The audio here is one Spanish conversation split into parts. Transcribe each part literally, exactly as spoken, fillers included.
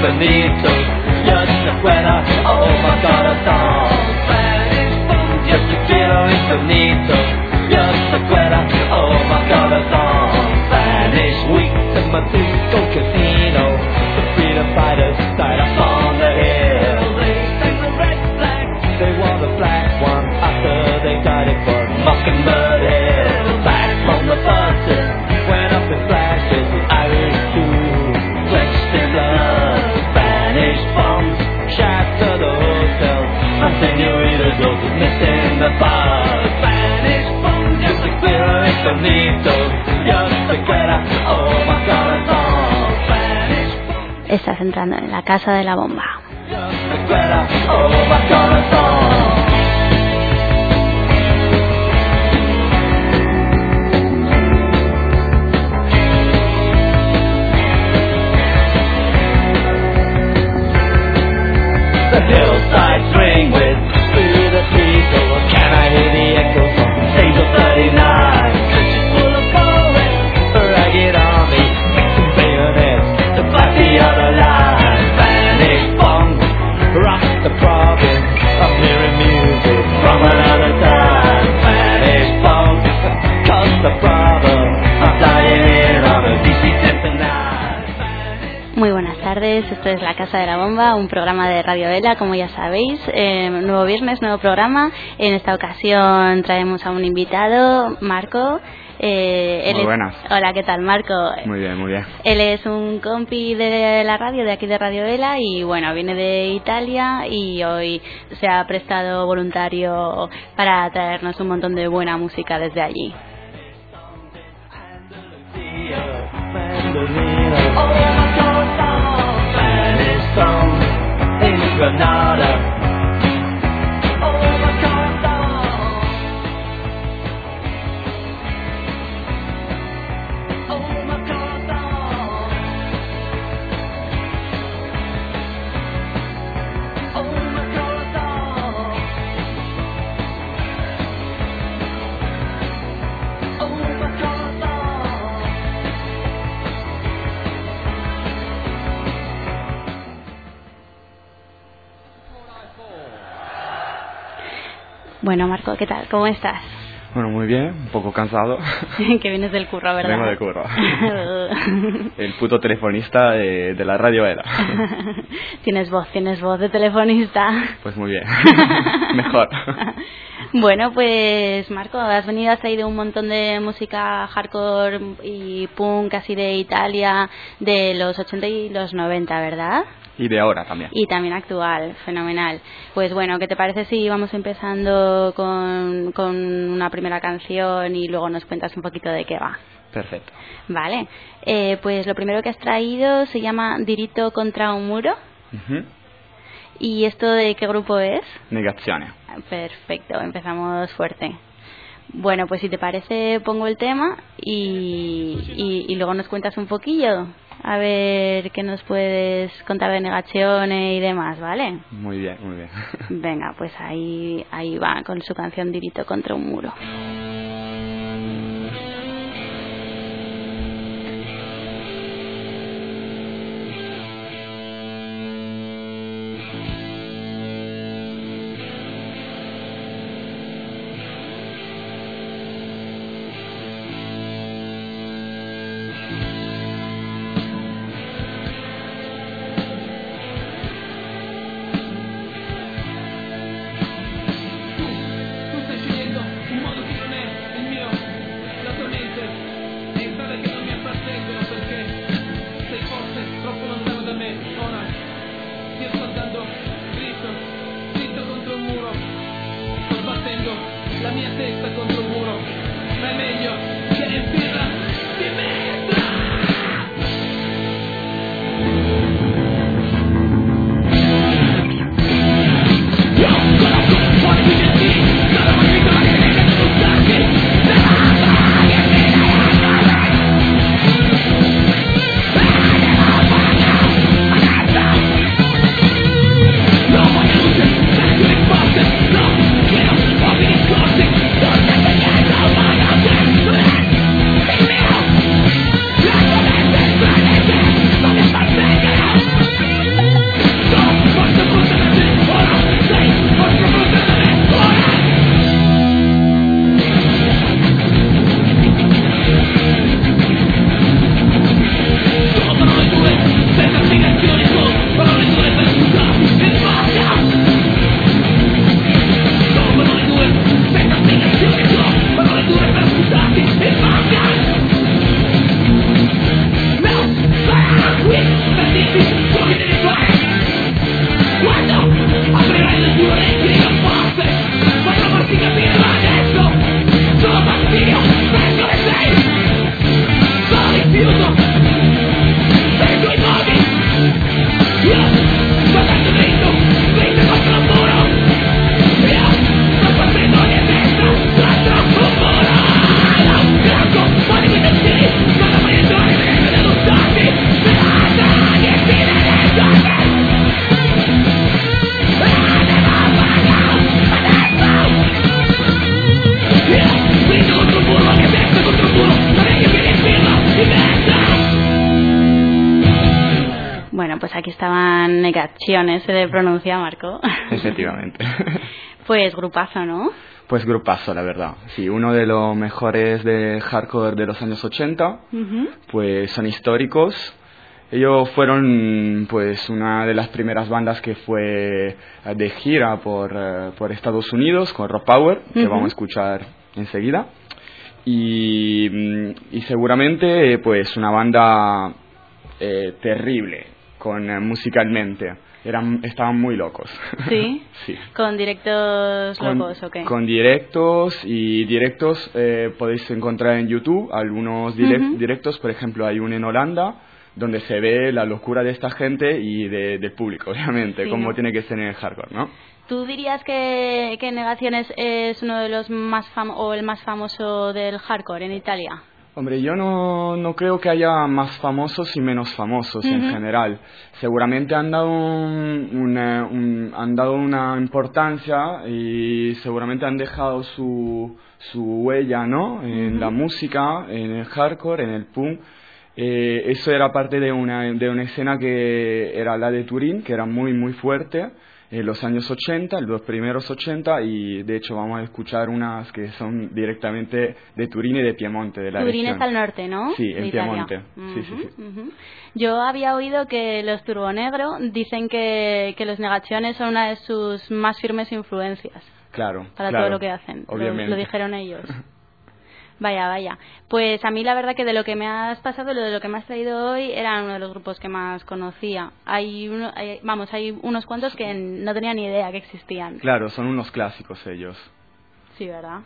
infinito. Yo te fuera, oh my corazón. Spanish bomb, yo te quiero infinito. Yo te fuera, oh my corazón. Spanish week in my disco casino. The freedom fighters died up on the hill. They sang the red flag, they wore the black one after they died it for Mockingbird Hill. Back from the buses, went up in flashes, the Irish too, drenched in blood. Spanish bombs, shattered the hotel, and senoritas those missing the bus. Spanish bombs, yo te quiero infinito, yo te quiero, oh my corazón. Spanish bombs. Estás entrando en la casa de la bomba. Yo te quiero, oh my corazón. The hillsides ring with through the people. Can I hear the echoes from Angel thirty-nine? Country full of poets, a ragged army, some bayonets to fight the other line. Spanish bombs rock the province. I'm hearing music from another time. Spanish bombs cause the problem. I'm flying in on a D C ten to nine. Muy buenas tardes, esto es La Casa de la Bomba, un programa de Radio Vela, como ya sabéis, eh, nuevo viernes, nuevo programa. En esta ocasión traemos a un invitado, Marco. Eh, él Muy es... buenas. Hola, ¿qué tal, Marco? Muy bien, muy bien. Él es un compi de la radio, de aquí de Radio Vela, y bueno, viene de Italia y hoy se ha prestado voluntario para traernos un montón de buena música desde allí. Granada. Bueno, Marco, ¿qué tal? ¿Cómo estás? Bueno, muy bien, un poco cansado. Que vienes del curro, ¿verdad? Vengo de curro. El puto telefonista de, de la radio era. Tienes voz, tienes voz de telefonista. Pues muy bien, mejor. Bueno, pues Marco, has venido, has traído un montón de música hardcore y punk así de Italia de los ochenta y los noventa, ¿verdad? Y de ahora también. Y también actual, fenomenal. Pues bueno, ¿qué te parece si vamos empezando con, con una primera canción y luego nos cuentas un poquito de qué va? Perfecto. Vale, eh, pues lo primero que has traído se llama Diritto contra un muro. Uh-huh. ¿Y esto de qué grupo es? Negazione. Perfecto, empezamos fuerte. Bueno, pues si te parece pongo el tema y, y, y luego nos cuentas un poquillo. A ver qué nos puedes contar de Negazione y demás, ¿vale? Muy bien, muy bien. Venga, pues ahí, ahí va con su canción Diritto contra un muro. estaban Negaciones, se le pronuncia, Marco. Efectivamente. Pues grupazo, ¿no? Pues grupazo, la verdad. Sí, uno de los mejores de hardcore de los años ochenta. Uh-huh. Pues son históricos. Ellos fueron pues una de las primeras bandas que fue de gira por, uh, por Estados Unidos con Rock Power, uh-huh. que vamos a escuchar enseguida. Y, y seguramente pues una banda eh, terrible con uh, musicalmente. Eran, estaban muy locos. ¿Sí? Sí. ¿Con directos con, locos o qué? Con directos y directos eh, podéis encontrar en YouTube algunos direct, uh-huh. directos. Por ejemplo, hay uno en Holanda donde se ve la locura de esta gente y de, del público, obviamente, sí, como ¿no? tiene que ser en el hardcore, ¿no? ¿Tú dirías que, que Negaciones es uno de los más fam- o el más famoso del hardcore en Italia? Hombre, yo no, no creo que haya más famosos y menos famosos uh-huh. en general. Seguramente han dado, un, una, un, han dado una importancia y seguramente han dejado su, su huella, ¿no? En uh-huh. la música, en el hardcore, en el punk. Eh, eso era parte de una, de una escena que era la de Turín, que era muy, muy fuerte. En los años ochenta, los primeros ochenta, y de hecho vamos a escuchar unas que son directamente de Turín y de Piemonte, de la Turín región. Está al norte, ¿no? Sí, en de Piemonte. Uh-huh, sí, sí, sí. Uh-huh. Yo había oído que los Turbonegro dicen que, que los Negaciones son una de sus más firmes influencias. Claro, Para claro, todo lo que hacen. Obviamente. Lo, lo dijeron ellos. Vaya, vaya. Pues a mí la verdad que de lo que me has pasado, lo de lo que me has traído hoy, era uno de los grupos que más conocía. Hay, uno, hay vamos, hay unos cuantos que no tenía ni idea que existían. Claro, son unos clásicos ellos. Sí, ¿verdad?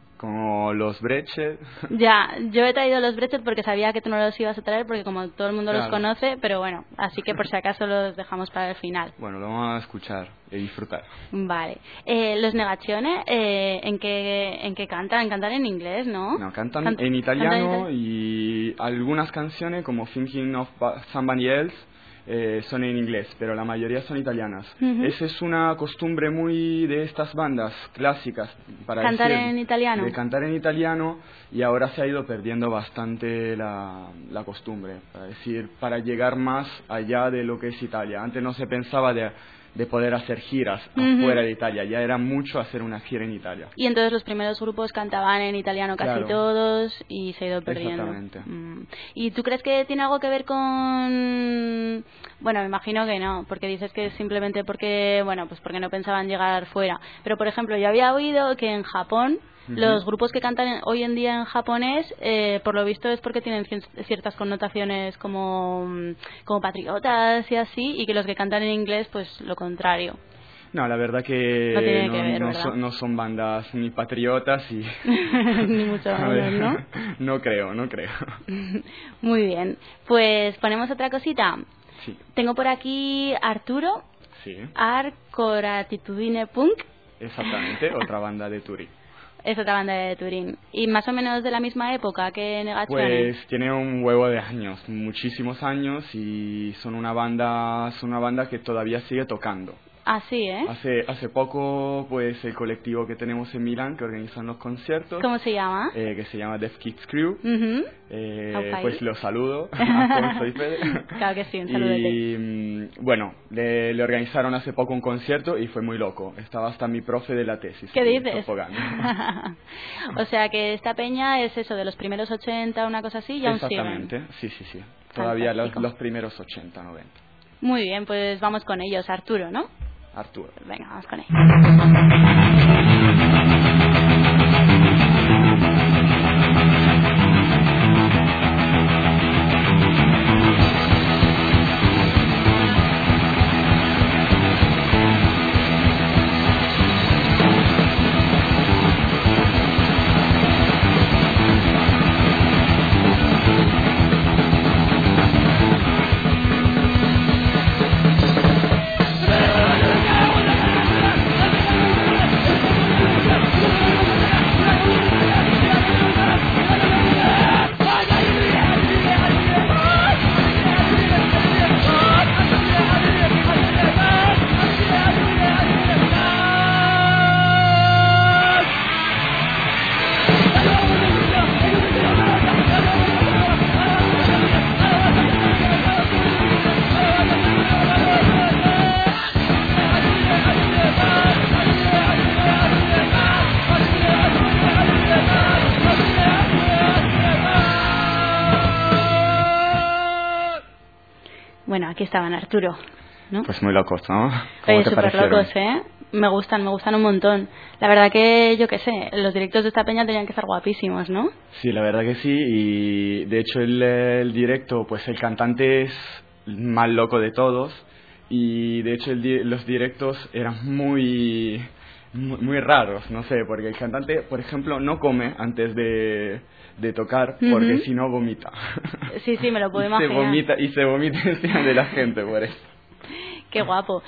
Como los Brechet. Ya, yo he traído los Brechet porque sabía que tú no los ibas a traer porque como todo el mundo claro. los conoce, pero bueno, así que por si acaso los dejamos para el final. Bueno, lo vamos a escuchar y disfrutar. Vale. Eh, los Negaciones, eh, ¿en qué en qué cantan? Cantan en inglés, ¿no? No, cantan Cant- en italiano cantan en itali- y algunas canciones como Thinking of Somebody Else eh, son en inglés, pero la mayoría son italianas. Uh-huh. Esa es una costumbre muy de estas bandas clásicas, para cantar decir, en italiano. De cantar en italiano, y ahora se ha ido perdiendo bastante la, la costumbre, para decir, para llegar más allá de lo que es Italia. Antes no se pensaba de de poder hacer giras uh-huh. afuera de Italia, ya era mucho hacer una gira en Italia. Y entonces los primeros grupos cantaban en italiano casi claro. todos y se ha ido perdiendo. Exactamente. Mm. ¿Y tú crees que tiene algo que ver con...? Bueno, me imagino que no, porque dices que es simplemente porque, bueno, pues porque no pensaban llegar fuera. Pero, por ejemplo, yo había oído que en Japón uh-huh. los grupos que cantan en, hoy en día en japonés, eh, por lo visto es porque tienen ciertas connotaciones como, como patriotas y así, y que los que cantan en inglés, pues lo contrario. No, la verdad que no, tiene no, que ver, no, ¿verdad? son, no son bandas ni patriotas y... ni mucho menos, ¿no? No creo, no creo. Muy bien, pues ponemos otra cosita. Sí. Tengo por aquí Arturo, sí. Arcoratitudine Punk. Exactamente, otra banda de Turín. Es otra banda de Turín. ¿Y más o menos de la misma época que Negaciones? Pues tiene un huevo de años, muchísimos años, y son una banda, son una banda que todavía sigue tocando. Ah, sí, ¿eh? Hace, hace poco, pues, el colectivo que tenemos en Milán, que organizan los conciertos... ¿Cómo se llama? Eh, que se llama Death Kids Crew. Uh-huh. Eh, pues los saludo a Alfonso y Fede. Claro que sí, un saludete. Y, bueno, le, le organizaron hace poco un concierto y fue muy loco. Estaba hasta mi profe de la tesis. ¿Qué dices? O sea, que esta peña es eso, de los primeros ochenta, una cosa así, y aún siguen. Exactamente, sí, sí, sí. Todavía los, los primeros ochenta, noventa. Muy bien, pues vamos con ellos. Arturo, ¿no? Arturo. Venga, vamos con él. aquí estaban Arturo, ¿no? Pues muy locos, ¿no? ¿Cómo Oye, te súper parecieron? locos, ¿eh? Me gustan, me gustan un montón. La verdad que, yo qué sé, los directos de esta peña tenían que estar guapísimos, ¿no? Sí, la verdad que sí, y de hecho el, el directo, pues el cantante es el más loco de todos, y de hecho el di- los directos eran muy, muy muy raros, no sé, porque el cantante, por ejemplo, no come antes de, de tocar, porque Ujú. si no vomita. Sí, sí, me lo puedo y se imaginar. vomita y se vomita encima de la gente por eso. Qué guapo.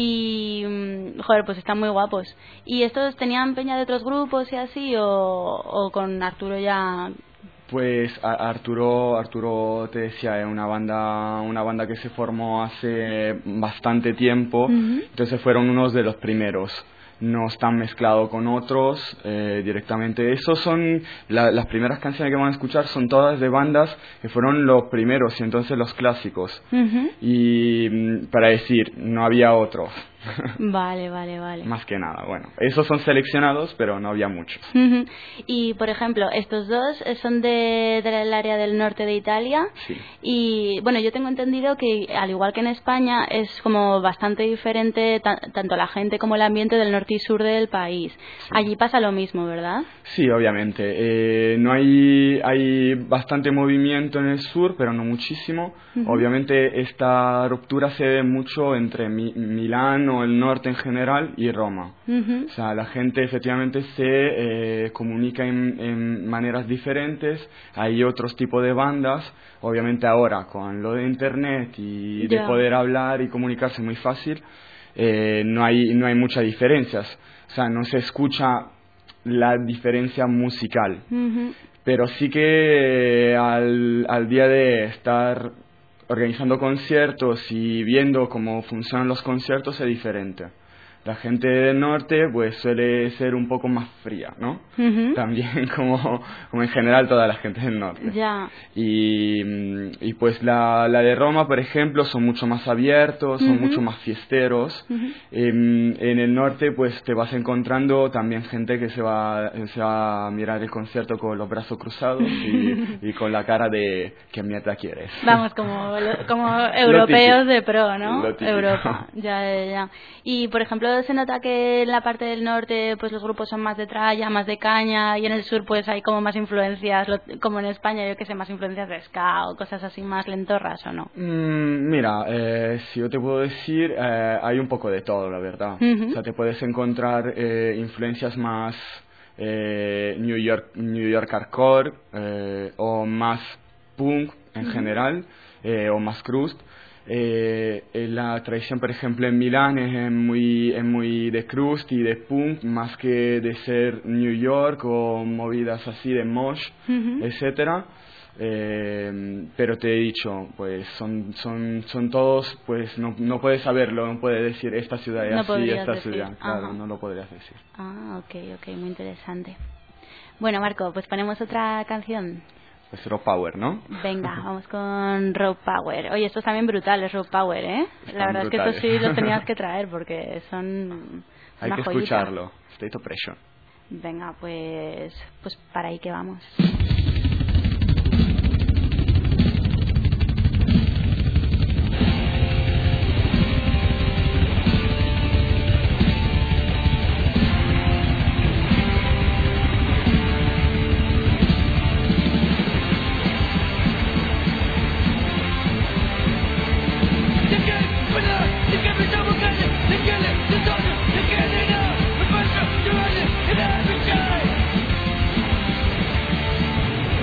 Y, mm, joder, pues están muy guapos. ¿Y estos tenían peña de otros grupos y así, o, o con Arturo ya? Pues a- Arturo, Arturo te decía, es una banda, una banda que se formó hace bastante tiempo, Ujú. entonces fueron unos de los primeros. No están mezclados con otros eh, directamente. Esos son la- las primeras canciones que van a escuchar, son todas de bandas que fueron los primeros y entonces los clásicos. Ujú. Y mm, para decir, no había otros. Vale, vale, vale. Más que nada, bueno. Esos son seleccionados, pero no había muchos. Ujú. Y, por ejemplo, estos dos eh, son de, del área del norte de Italia. Sí. Y, bueno, yo tengo entendido que, al igual que en España, es como bastante diferente ta- tanto la gente como el ambiente del norte y sur del país. Allí pasa lo mismo, ¿verdad? Sí, obviamente. Eh, no hay, hay bastante movimiento en el sur, pero no muchísimo. Ujú. Obviamente esta ruptura se ve mucho entre Mi- Milán o el norte en general y Roma. Ujú. O sea, la gente efectivamente se eh, comunica en, en maneras diferentes. Hay otros tipos de bandas. Obviamente ahora con lo de internet y de Ya. poder hablar y comunicarse muy fácil, eh, no hay no hay muchas diferencias. O sea, no se escucha la diferencia musical, Ujú. pero sí que eh, al, al día de estar organizando conciertos y viendo cómo funcionan los conciertos es diferente. La gente del norte pues suele ser un poco más fría, ¿no? Ujú. También como, como en general toda la gente del norte. Ya. Y, mm, y pues la, la de Roma, por ejemplo, son mucho más abiertos, son Ujú. mucho más fiesteros. Ujú. En, en el norte pues te vas encontrando también gente que se va, se va a mirar el concierto con los brazos cruzados y, y con la cara de ¿qué mierda quieres? Vamos, como, lo- como europeos de pro, ¿no? Lo típico. Europa, ya, ya, ya. Y, por ejemplo, se nota que en la parte del norte pues los grupos son más de tralla, más de caña, y en el sur pues hay como más influencias, lo- como en España, yo que sé, más influencias de ska o cosas así más lentorras, ¿o no? Mm, mira, eh, si yo te puedo decir, eh, hay un poco de todo, la verdad. Ujú. O sea, te puedes encontrar eh, influencias más eh, New York, New York hardcore eh, o más punk en Ujú. general eh, o más crust. Eh, eh, la tradición, por ejemplo, en Milán es eh, muy, es muy de crust y de punk más que de ser New York o movidas así de mosh, Ujú. etcétera. Eh, pero te he dicho, pues son son son todos, pues no no puedes saberlo, no puedes decir esta ciudad es No así, podrías esta decir, ciudad, claro, ajá. no lo podrías decir. Ah, ok, ok, muy interesante. Bueno, Marco, pues ponemos otra canción. Pues Raw Power, ¿no? Venga, vamos con Raw Power. Oye, estos también brutales, Raw Power, ¿eh? Están La verdad es que estos brutales. sí los tenías que traer porque son Hay una que joyita. escucharlo. State of Pressure. Venga, pues, pues para ahí que vamos. Every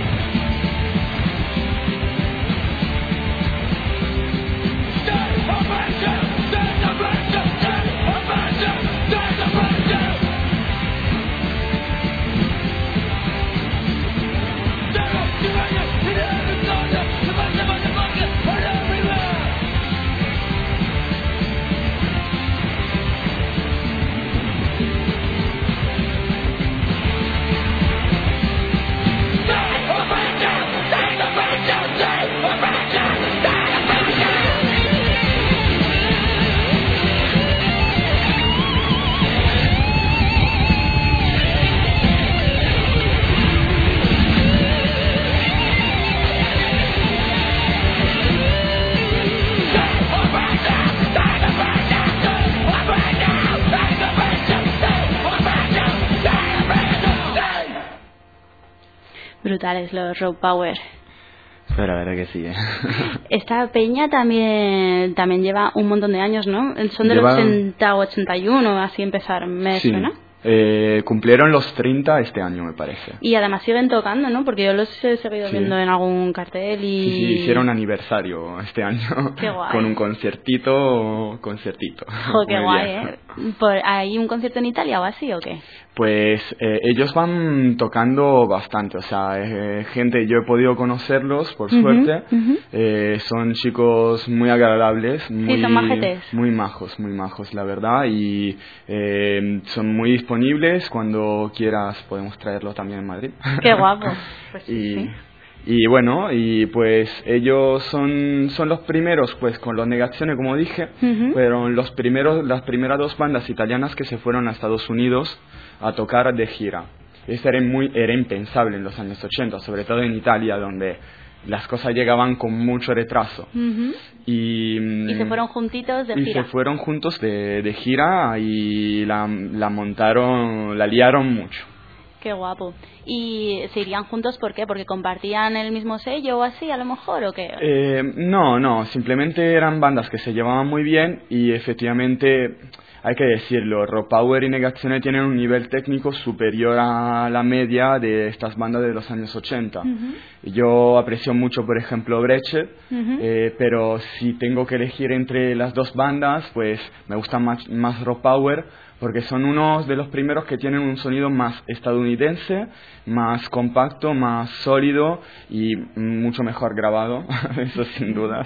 brutales los Rock Power. Pero la verdad que sí, ¿eh? Esta peña también también lleva un montón de años, ¿no? Son del Lleva... ochenta o ochenta y uno, así empezaron, me sí. suena. Eh, cumplieron los treinta este año, me parece. Y además siguen tocando, ¿no? Porque yo los he seguido sí. viendo en algún cartel y... Sí, sí, hicieron aniversario este año. Qué guay. Con un conciertito, conciertito. Jo, qué Muy guay, bien. ¿eh? ¿Por, ¿Hay un concierto en Italia o así o qué? Pues eh, ellos van tocando bastante, o sea, eh, gente, yo he podido conocerlos, por Uh-huh, suerte, uh-huh. eh, son chicos muy agradables, muy, sí, son majetes. muy majos, muy majos, la verdad, y eh, son muy disponibles, cuando quieras podemos traerlos también en Madrid. Qué guapo. Pues sí, y, sí. Y bueno, y pues ellos son, son los primeros, pues con los Negazione, como dije, Uh-huh. fueron los primeros, las primeras dos bandas italianas que se fueron a Estados Unidos a tocar de gira. Esto era muy, era impensable en los años ochenta, sobre todo en Italia, donde las cosas llegaban con mucho retraso. Uh-huh. Y, y se fueron juntitos de y gira. se fueron juntos de, de gira y la, la montaron, la liaron mucho. Qué guapo. ¿Y se irían juntos por qué? ¿Porque compartían el mismo sello o así, a lo mejor, o qué? Eh, no, no, simplemente eran bandas que se llevaban muy bien y efectivamente, hay que decirlo, Rock Power y Negazione tienen un nivel técnico superior a la media de estas bandas de los años ochenta. Uh-huh. Yo aprecio mucho, por ejemplo, Brechet, uh-huh. eh, pero si tengo que elegir entre las dos bandas, pues me gusta más, más Rock Power, porque son unos de los primeros que tienen un sonido más estadounidense, más compacto, más sólido y mucho mejor grabado, eso sin dudas.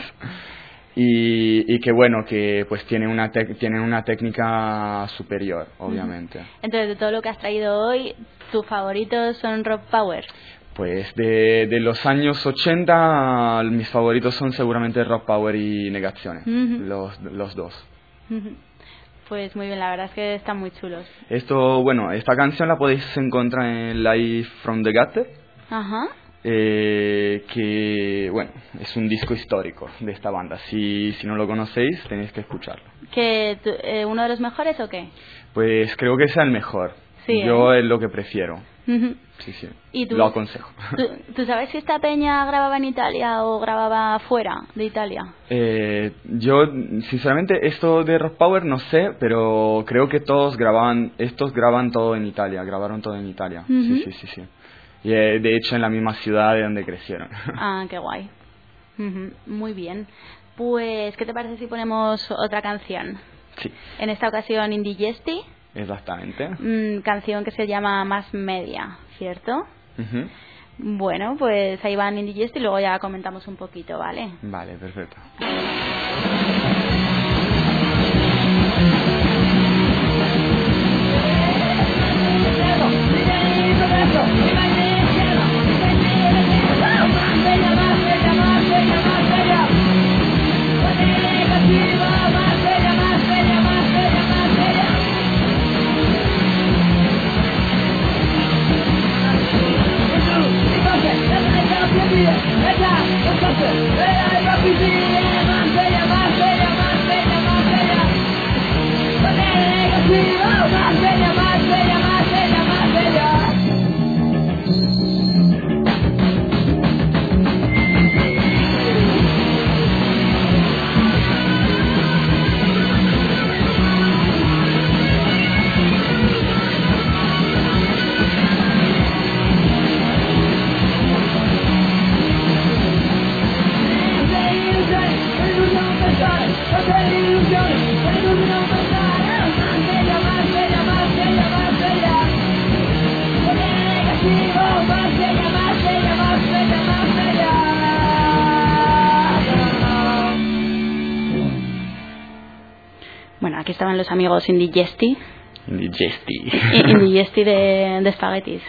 Y, y que bueno, que pues tienen una, tec- tienen una técnica superior, obviamente. Entonces, de todo lo que has traído hoy, ¿tus favoritos son Rock Power? Pues de, de los años ochenta, mis favoritos son seguramente Rock Power y Negazione, uh-huh. los, los dos. Uh-huh. Pues muy bien, la verdad es que están muy chulos. Esto, bueno, esta canción la podéis encontrar en Live from the Gutter. Ajá. Eh, que, bueno, es un disco histórico de esta banda. Si, si no lo conocéis, tenéis que escucharlo. ¿Que tu, eh, uno de los mejores o qué? Pues creo que sea el mejor. Sí, Yo ¿eh? es lo que prefiero. Uh-huh. Sí, sí. ¿Y tú, lo aconsejo. ¿tú, ¿Tú sabes si esta peña grababa en Italia o grababa fuera de Italia? Eh, yo, sinceramente, esto de Rock Power no sé, pero creo que todos grababan, estos graban todo en Italia, grabaron todo en Italia. Uh-huh. Sí, sí, sí, sí. Y eh, de hecho en la misma ciudad de donde crecieron. Ah, qué guay. Uh-huh. Muy bien. Pues, ¿qué te parece si ponemos otra canción? Sí. En esta ocasión, Indigesti. Exactamente. Mm, canción que se llama Más Media, ¿cierto? Uh-huh. Bueno, pues ahí van Indigesti y luego ya comentamos un poquito, ¿vale? Vale, perfecto. Bueno, aquí estaban los amigos Indigesti. Indigesti. Indigesti de, de espaguetis.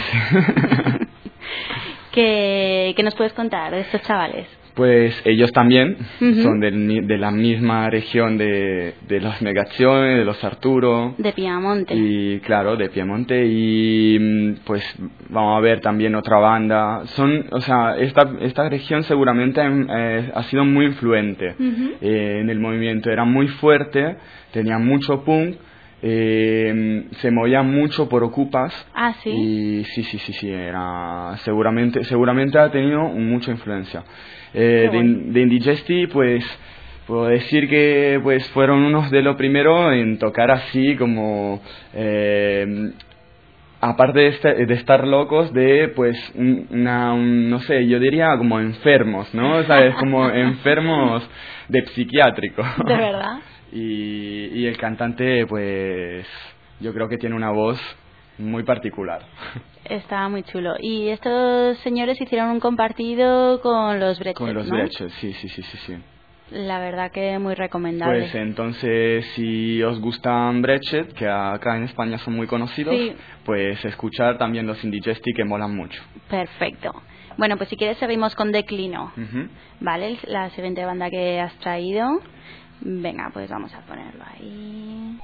¿Qué, ¿Qué nos puedes contar de estos chavales? Pues ellos también uh-huh. son del, de la misma región de, de los Negazione, de los Arturo. De Piamonte. Y claro, de Piemonte. Y pues vamos a ver también otra banda. Son, o sea, esta, esta región seguramente eh, ha sido muy influente uh-huh. eh, en el movimiento. Era muy fuerte, tenía mucho punk. eh, se movía mucho por Ocupas. Ah, sí. Y sí, sí, sí, sí, era seguramente, seguramente ha tenido mucha influencia. Eh, de, de Indigesti, pues puedo decir que pues fueron unos de los primeros en tocar así como eh, aparte de, este, de estar locos, de pues una, un, no sé, yo diría como enfermos, ¿no? ¿Sabes? Como enfermos de psiquiátrico. ¿De verdad? Y, y el cantante, pues yo creo que tiene una voz muy particular. Está muy chulo. Y estos señores hicieron un compartido con los Brechet, Con los ¿no? Brechet, sí, sí, sí, sí, sí. La verdad que muy recomendable. Pues entonces, si os gustan Brechet, que acá en España son muy conocidos, sí, pues escuchar también los Indigesti, que molan mucho. Perfecto. Bueno, pues si quieres seguimos con Declino. Uh-huh. Vale, la siguiente banda que has traído. Venga, pues vamos a ponerlo ahí.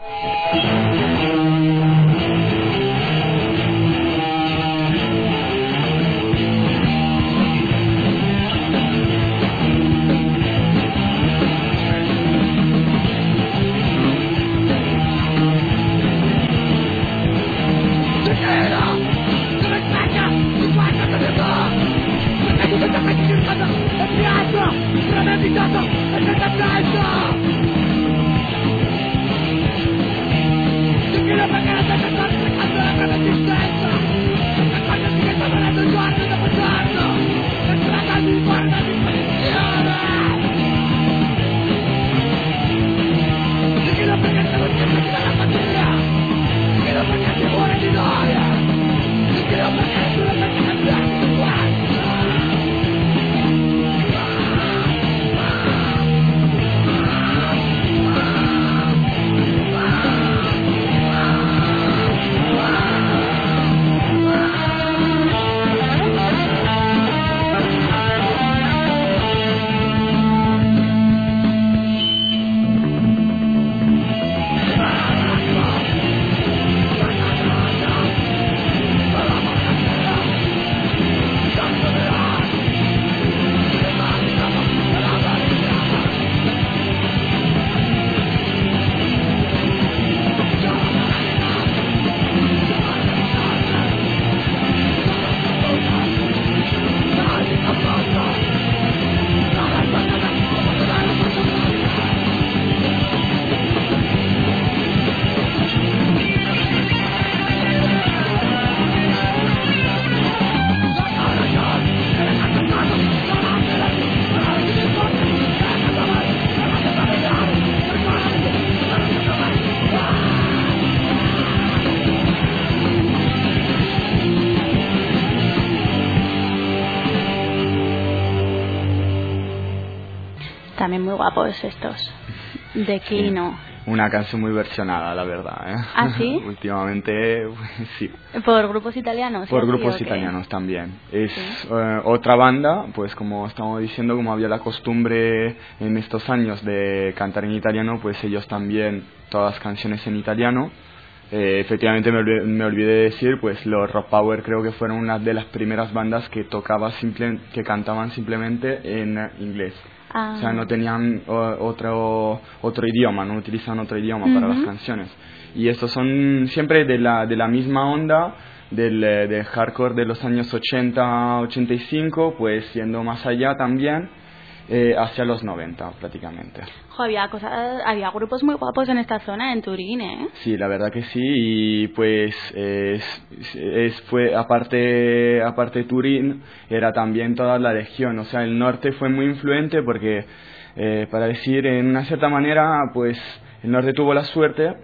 También muy guapos estos. Declino. Sí, una canción muy versionada, la verdad, ¿eh? ¿Ah, sí? Últimamente, sí. ¿Por grupos italianos? Por ¿sí? grupos ¿Sí, italianos también. Es ¿sí? uh, otra banda, pues como estamos diciendo, como había la costumbre en estos años de cantar en italiano, pues ellos también, todas las canciones en italiano. Eh, efectivamente me olvidé, me olvidé de decir, pues los Rock Power creo que fueron una de las primeras bandas que tocaba simple, que cantaban simplemente en inglés. Ah. O sea, no tenían o, otro otro idioma, no utilizaban otro idioma uh-huh. para las canciones. Y estos son siempre de la de la misma onda del, del hardcore de los años ochenta, ochenta y cinco, pues yendo más allá también. Eh, hacia los noventa prácticamente. Jo, había cosas, había grupos muy guapos en esta zona, en Turín, ¿eh? Sí, la verdad que sí, y pues es, es fue aparte aparte Turín era también toda la región, o sea, el norte fue muy influente porque eh, para decir en una cierta manera, pues el norte tuvo la suerte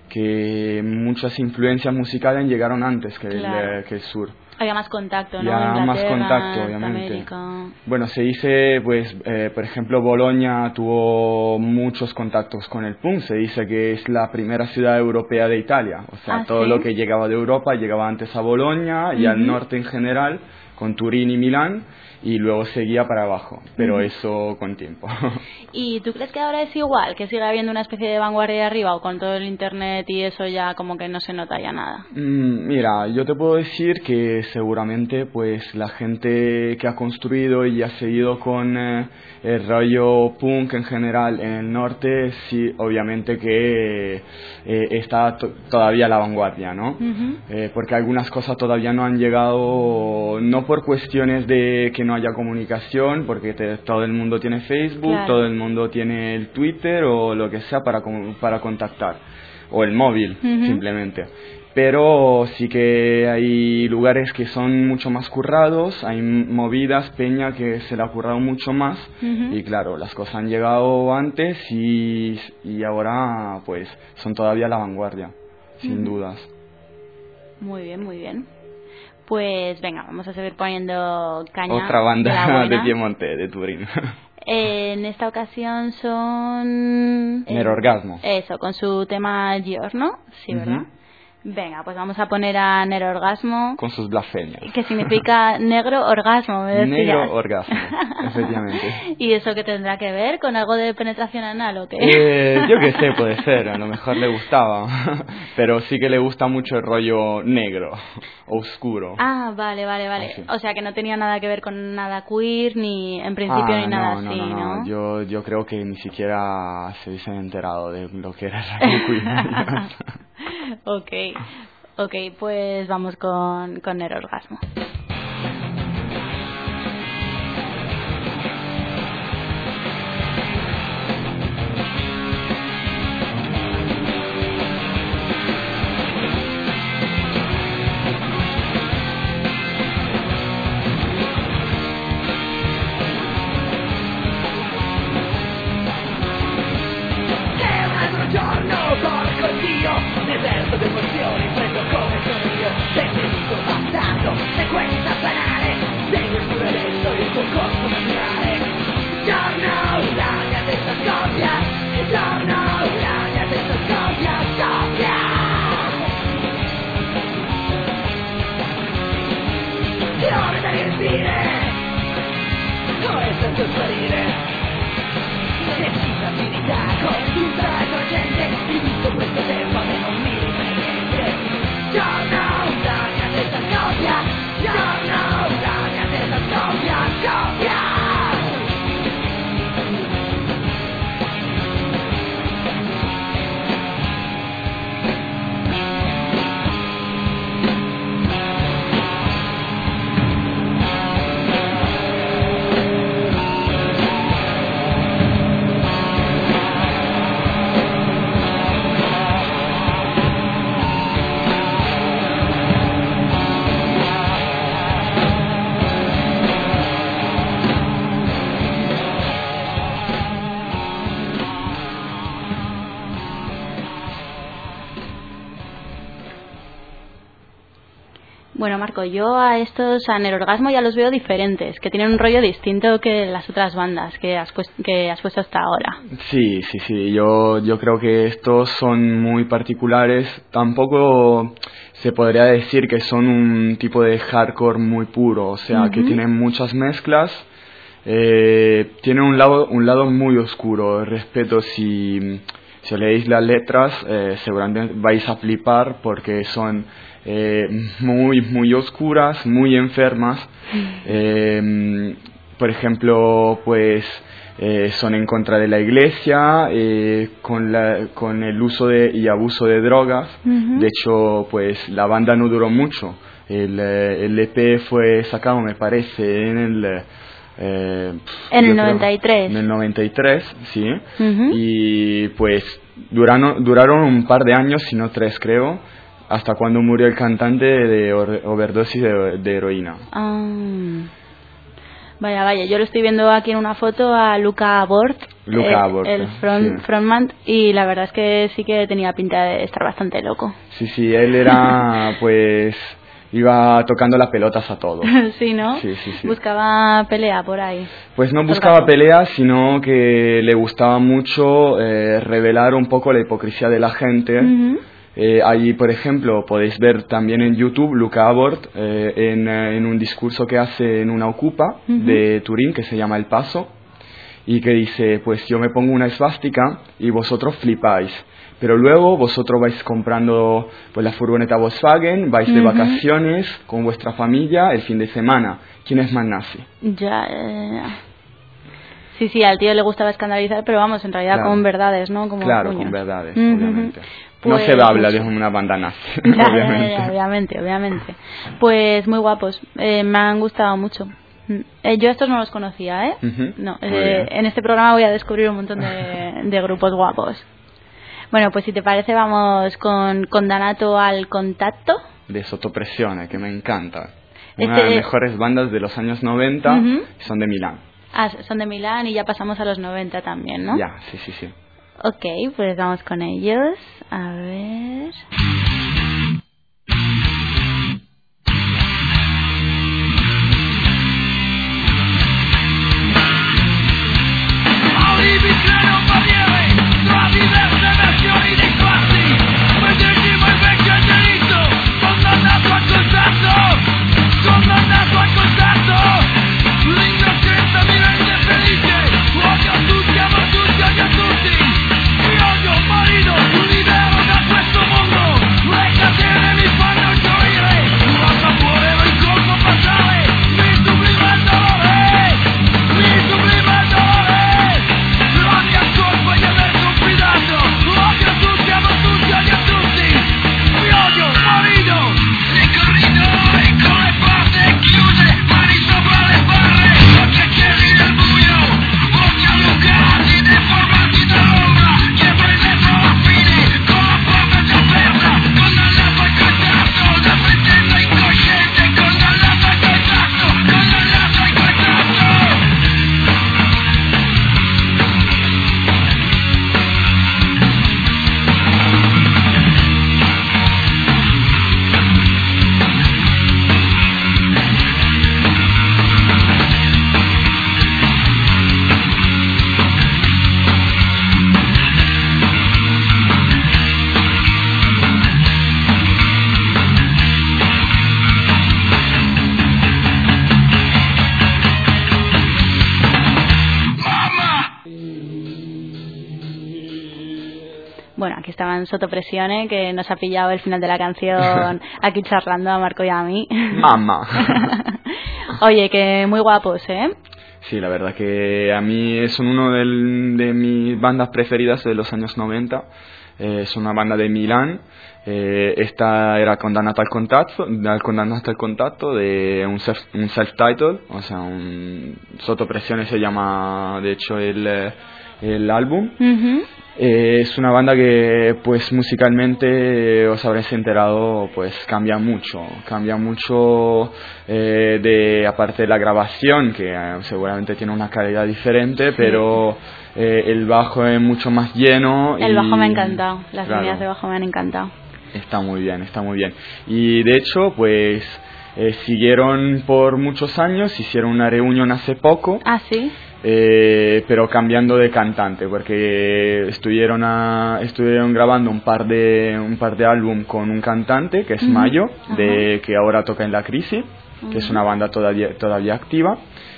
que muchas influencias musicales llegaron antes que, claro. el, que el sur. Había más contacto, ¿no? Ya más contacto, obviamente. América. Bueno, se dice, pues, eh, por ejemplo, Bolonia tuvo muchos contactos con el punk. Se dice que es la primera ciudad europea de Italia. O sea, ¿Ah, todo sí? lo que llegaba de Europa llegaba antes a Bolonia y uh-huh. al norte en general, con Turín y Milán, y luego seguía para abajo, pero uh-huh. eso con tiempo. ¿Y tú crees que ahora es igual, que sigue habiendo una especie de vanguardia arriba o con todo el internet internet y eso ya como que no se nota ya nada. Mm, mira, yo te puedo decir que seguramente pues la gente que ha construido y ha seguido con eh, el rollo punk en general en el norte, sí, obviamente que eh, está to- todavía a la vanguardia, ¿no? Uh-huh. Eh, porque algunas cosas todavía no han llegado, no por cuestiones de que no haya comunicación, porque te- todo el mundo tiene Facebook, Claro. todo el mundo tiene el Twitter o lo que sea para, com- para contactar, o el móvil, Uh-huh. simplemente. Pero sí que hay lugares que son mucho más currados, hay movidas, peña que se le ha currado mucho más, Uh-huh. y claro, las cosas han llegado antes y, y ahora pues son todavía a la vanguardia, sin Uh-huh. dudas. Muy bien, muy bien. Pues venga, vamos a seguir poniendo caña. Otra de la banda de, buena. Piemonte, de Turín. En esta ocasión son... eh, Nero Orgasmo. Eso, con su tema Giorno, sí, ¿verdad? Ujú. Venga, pues vamos a poner a Nero Orgasmo, Con sus blasfemias. que significa negro orgasmo, me decías. Negro orgasmo, efectivamente. ¿Y eso qué tendrá que ver? ¿Con algo de penetración anal o qué? Eh, yo qué sé, puede ser, a lo mejor le gustaba, pero sí que le gusta mucho el rollo negro, oscuro. Ah, vale, vale, vale. Así. O sea que no tenía nada que ver con nada queer, ni en principio Ah, ni nada no, así, no, no, ¿no? Yo, yo creo que ni siquiera se hubiesen enterado de lo que era el rollo queer. Ok, ok, pues vamos con, con Nero Orgasmo. È un altro giorno, porco Dio, deserto d'emozioni, freddo come sono io. Sei venuto bastardo, sequenza banale, segui pure adesso il tuo corpo naturale. Giorno, la mia testa scoppia, giorno, la mia testa scoppia, scoppia. Ora da riempire, come senza sparire. Decisa finita con tutta la tua gente. In tutto questo tempo a me non mi rimane niente. Giorno, la mia testa scoppia. Giorno, la mia testa scoppia, scoppia. Bueno, Marco, yo a estos, a Nero Orgasmo ya los veo diferentes, que tienen un rollo distinto que las otras bandas que has, pues, que has puesto hasta ahora. Sí, sí, sí, yo, yo creo que estos son muy particulares. Tampoco se podría decir que son un tipo de hardcore muy puro, o sea, Uh-huh. que tienen muchas mezclas. Eh, tienen un lado, un lado muy oscuro. Respeto, si, si leéis las letras, eh, seguramente vais a flipar porque son eh, muy, muy oscuras, muy enfermas. Eh, por ejemplo, pues eh, son en contra de la iglesia, eh, con, la, con el uso de, y abuso de drogas. Uh-huh. De hecho, pues la banda no duró mucho. El, eh, el E P fue sacado, me parece, en el... Eh, En el yo creo- noventa y tres. En el noventa y tres, sí. Ujú. Y pues duraron, duraron un par de años, si no tres creo, hasta cuando murió el cantante de or- overdosis de, de heroína. Ah. Vaya, vaya, yo lo estoy viendo aquí en una foto a Luca Abort, Luca eh, Abort, el front, sí. frontman, y la verdad es que sí que tenía pinta de estar bastante loco. Sí, sí, él era pues... iba tocando las pelotas a todos. Sí, ¿no? Sí, sí, sí. Buscaba pelea por ahí. Pues no Todo el buscaba rato. pelea, sino que le gustaba mucho eh, revelar un poco la hipocresía de la gente. Ujú. Eh, allí, por ejemplo, podéis ver también en YouTube Luca Abort eh, en, eh, en un discurso que hace en una ocupa Ujú. de Turín que se llama El Paso. y que dice, pues yo me pongo una esvástica y vosotros flipáis. Pero luego vosotros vais comprando pues la furgoneta Volkswagen, vais uh-huh. de vacaciones con vuestra familia el fin de semana. ¿Quién es más nazi? Ya, eh... Sí, sí, al tío le gustaba escandalizar, pero vamos, en realidad claro. con verdades, ¿no? Como claro, puños. con verdades, uh-huh. obviamente. Pues, no se habla de una banda nazi, ya, obviamente. Ya, ya, obviamente, obviamente. Pues muy guapos, eh, me han gustado mucho. Eh, yo estos no los conocía, ¿eh? Uh-huh. No, eh, en este programa voy a descubrir un montón de, de grupos guapos. Bueno, pues si te parece vamos con Condannato al Contatto. De Sottopressione, que me encanta. Este... Una de las mejores bandas de los años noventa, uh-huh. son de Milán. Ah, son de Milán y ya pasamos a los noventa también, ¿no? Ya, sí, sí, sí. Ok, pues vamos con ellos. A ver... Bueno, aquí estaban Sottopressione, que nos ha pillado el final de la canción aquí charlando a Marco y a mí. Mamá. Oye, que muy guapos, ¿eh? Sí, la verdad que a mí son uno del, de mis bandas preferidas de los años noventa. Eh, es una banda de Milán. Eh, esta era Condannato al Contatto, al Condannato al Contatto, de un, self, un self-title, o sea, un Sottopressione se llama de hecho el, el álbum. Uh-huh. Eh, es una banda que pues musicalmente, os habréis enterado, pues cambia mucho, cambia mucho eh, de, aparte de la grabación, que eh, seguramente tiene una calidad diferente, sí. pero eh, el bajo es mucho más lleno. El y, bajo me ha encantado, las claro, líneas de bajo me han encantado. Está muy bien, está muy bien. Y de hecho, pues eh, siguieron por muchos años, hicieron una reunión hace poco. Ah, sí. Eh, pero cambiando de cantante, porque estuvieron a, estuvieron grabando un par de un par de álbum con un cantante que es uh-huh. Mayo, de que ahora toca en La Crisis, uh-huh. que es una banda todavía todavía activa,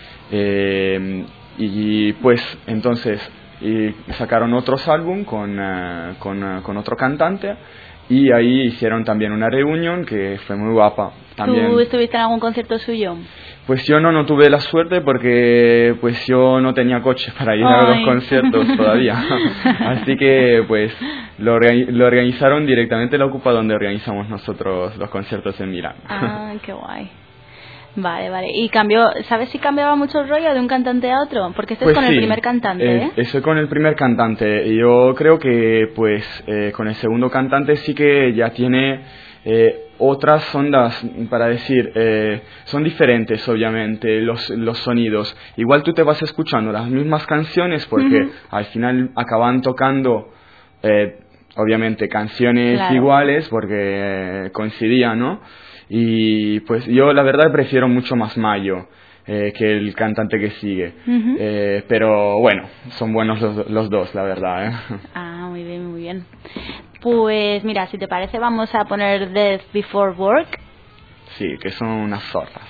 eh, y pues entonces y sacaron otros álbum con uh, con, uh, con otro cantante. Y ahí hicieron también una reunión que fue muy guapa. También. ¿Tú estuviste en algún concierto suyo? Pues yo no, no tuve la suerte porque pues yo no tenía coche para ir Ay. a los conciertos todavía. Así que pues lo, lo organizaron directamente en la Ocupa donde organizamos nosotros los conciertos en Milán. Ah, qué guay. Vale, vale. ¿Y cambió, sabes si cambiaba mucho el rollo de un cantante a otro? Porque este pues es con sí, el primer cantante, ¿eh? ¿eh? Estoy con el primer cantante. Yo creo que pues eh, con el segundo cantante sí que ya tiene eh, otras ondas, para decir, eh, son diferentes obviamente los, los sonidos. Igual tú te vas escuchando las mismas canciones porque uh-huh. al final acaban tocando eh, obviamente canciones claro. iguales porque eh, coincidían, ¿no? Y pues yo la verdad prefiero mucho más Mayo eh, que el cantante que sigue. Uh-huh. eh, pero bueno, son buenos los, los dos, la verdad, ¿eh? Ah, muy bien, muy bien. Pues mira, si te parece vamos a poner Death Before Work. Sí, que son unas zorras.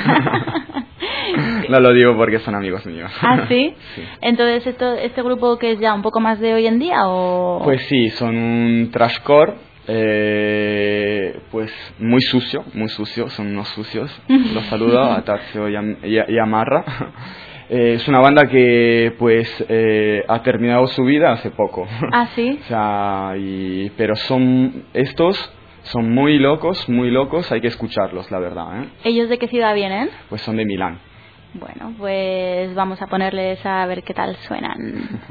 No lo digo porque son amigos míos. ¿Ah, sí? Sí. Entonces, esto, ¿este grupo que es ya un poco más de hoy en día o...? Pues sí, son un trashcore, eh, pues muy sucio, muy sucio, son unos sucios. Los saludo a Tazio y a, y a, y a Marra. Eh, es una banda que pues eh, ha terminado su vida hace poco. ¿Ah, sí? O sea, y, pero son estos son muy locos, muy locos, hay que escucharlos, la verdad, ¿eh? ¿Ellos de qué ciudad vienen? Pues son de Milán. Bueno, pues vamos a ponerles a ver qué tal suenan.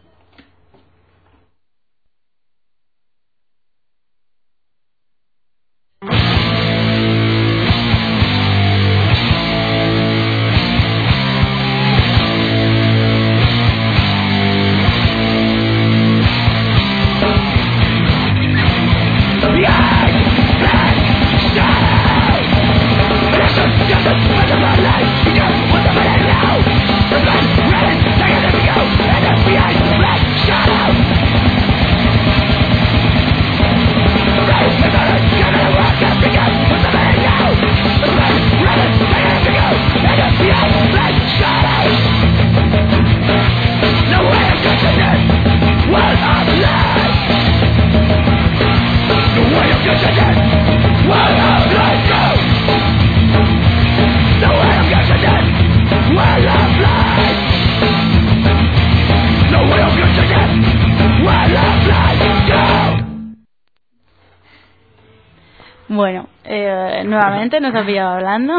Bueno, eh, nuevamente nos has pillado hablando.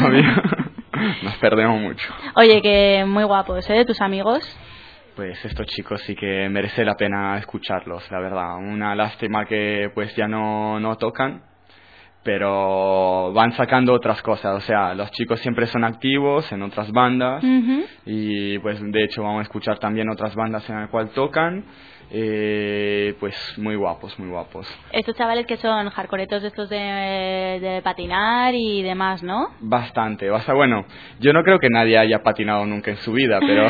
Nos perdemos mucho. Oye, que muy guapos, ¿eh? Tus amigos. Pues estos chicos sí que merece la pena escucharlos, la verdad. Una lástima que pues ya no, no tocan, pero van sacando otras cosas. O sea, los chicos siempre son activos en otras bandas, uh-huh. Y pues de hecho vamos a escuchar también otras bandas en las cuales tocan. Eh, pues muy guapos, muy guapos. Estos chavales que son hardcoretos estos de, de patinar y demás, ¿no? Bastante, basta. Bueno, yo no creo que nadie haya patinado nunca en su vida, pero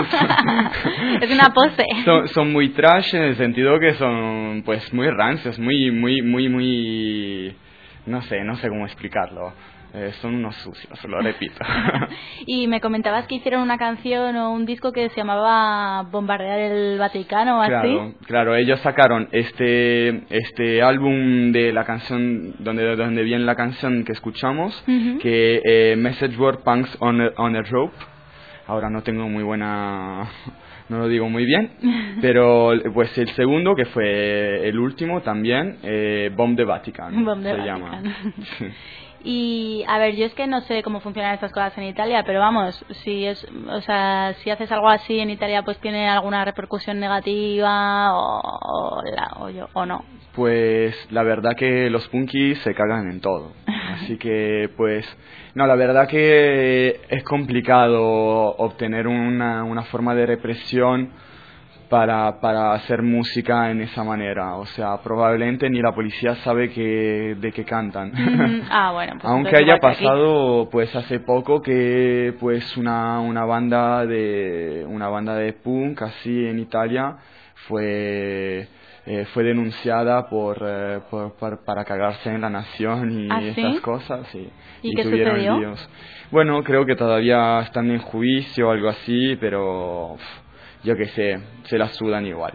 es una pose. Son, son muy trash en el sentido que son pues muy rancios, muy, muy, muy, muy, no sé, no sé cómo explicarlo. Eh, son unos sucios, lo repito. Y me comentabas que hicieron una canción o un disco que se llamaba Bombardear el Vaticano o así. Claro, claro, ellos sacaron este este álbum de la canción donde donde viene la canción que escuchamos, uh-huh. que eh, Message Board Punks on a, on a Rope. Ahora no tengo muy buena, no lo digo muy bien, pero pues el segundo, que fue el último también, eh, Bomb the Vatican, Bomb the se Vatican. llama. Y a ver, yo es que no sé cómo funcionan estas cosas en Italia, pero vamos, si es, o sea, si haces algo así en Italia, pues tiene alguna repercusión negativa o, o, la, o, yo, o no. Pues la verdad que los punkis se cagan en todo, así que pues no, la verdad que es complicado obtener una, una forma de represión para para hacer música en esa manera. O sea, probablemente ni la policía sabe que de qué cantan. Mm-hmm. Ah, bueno, pues aunque haya pasado aquí. Pues hace poco que pues una una banda de una banda de punk así en Italia fue eh, fue denunciada por, eh, por, por para cagarse en la nación y ¿Ah, esas sí? cosas y, ¿Y, y qué tuvieron sucedió? líos. Bueno, creo que todavía están en juicio o algo así, pero uf, yo qué sé, se la sudan igual.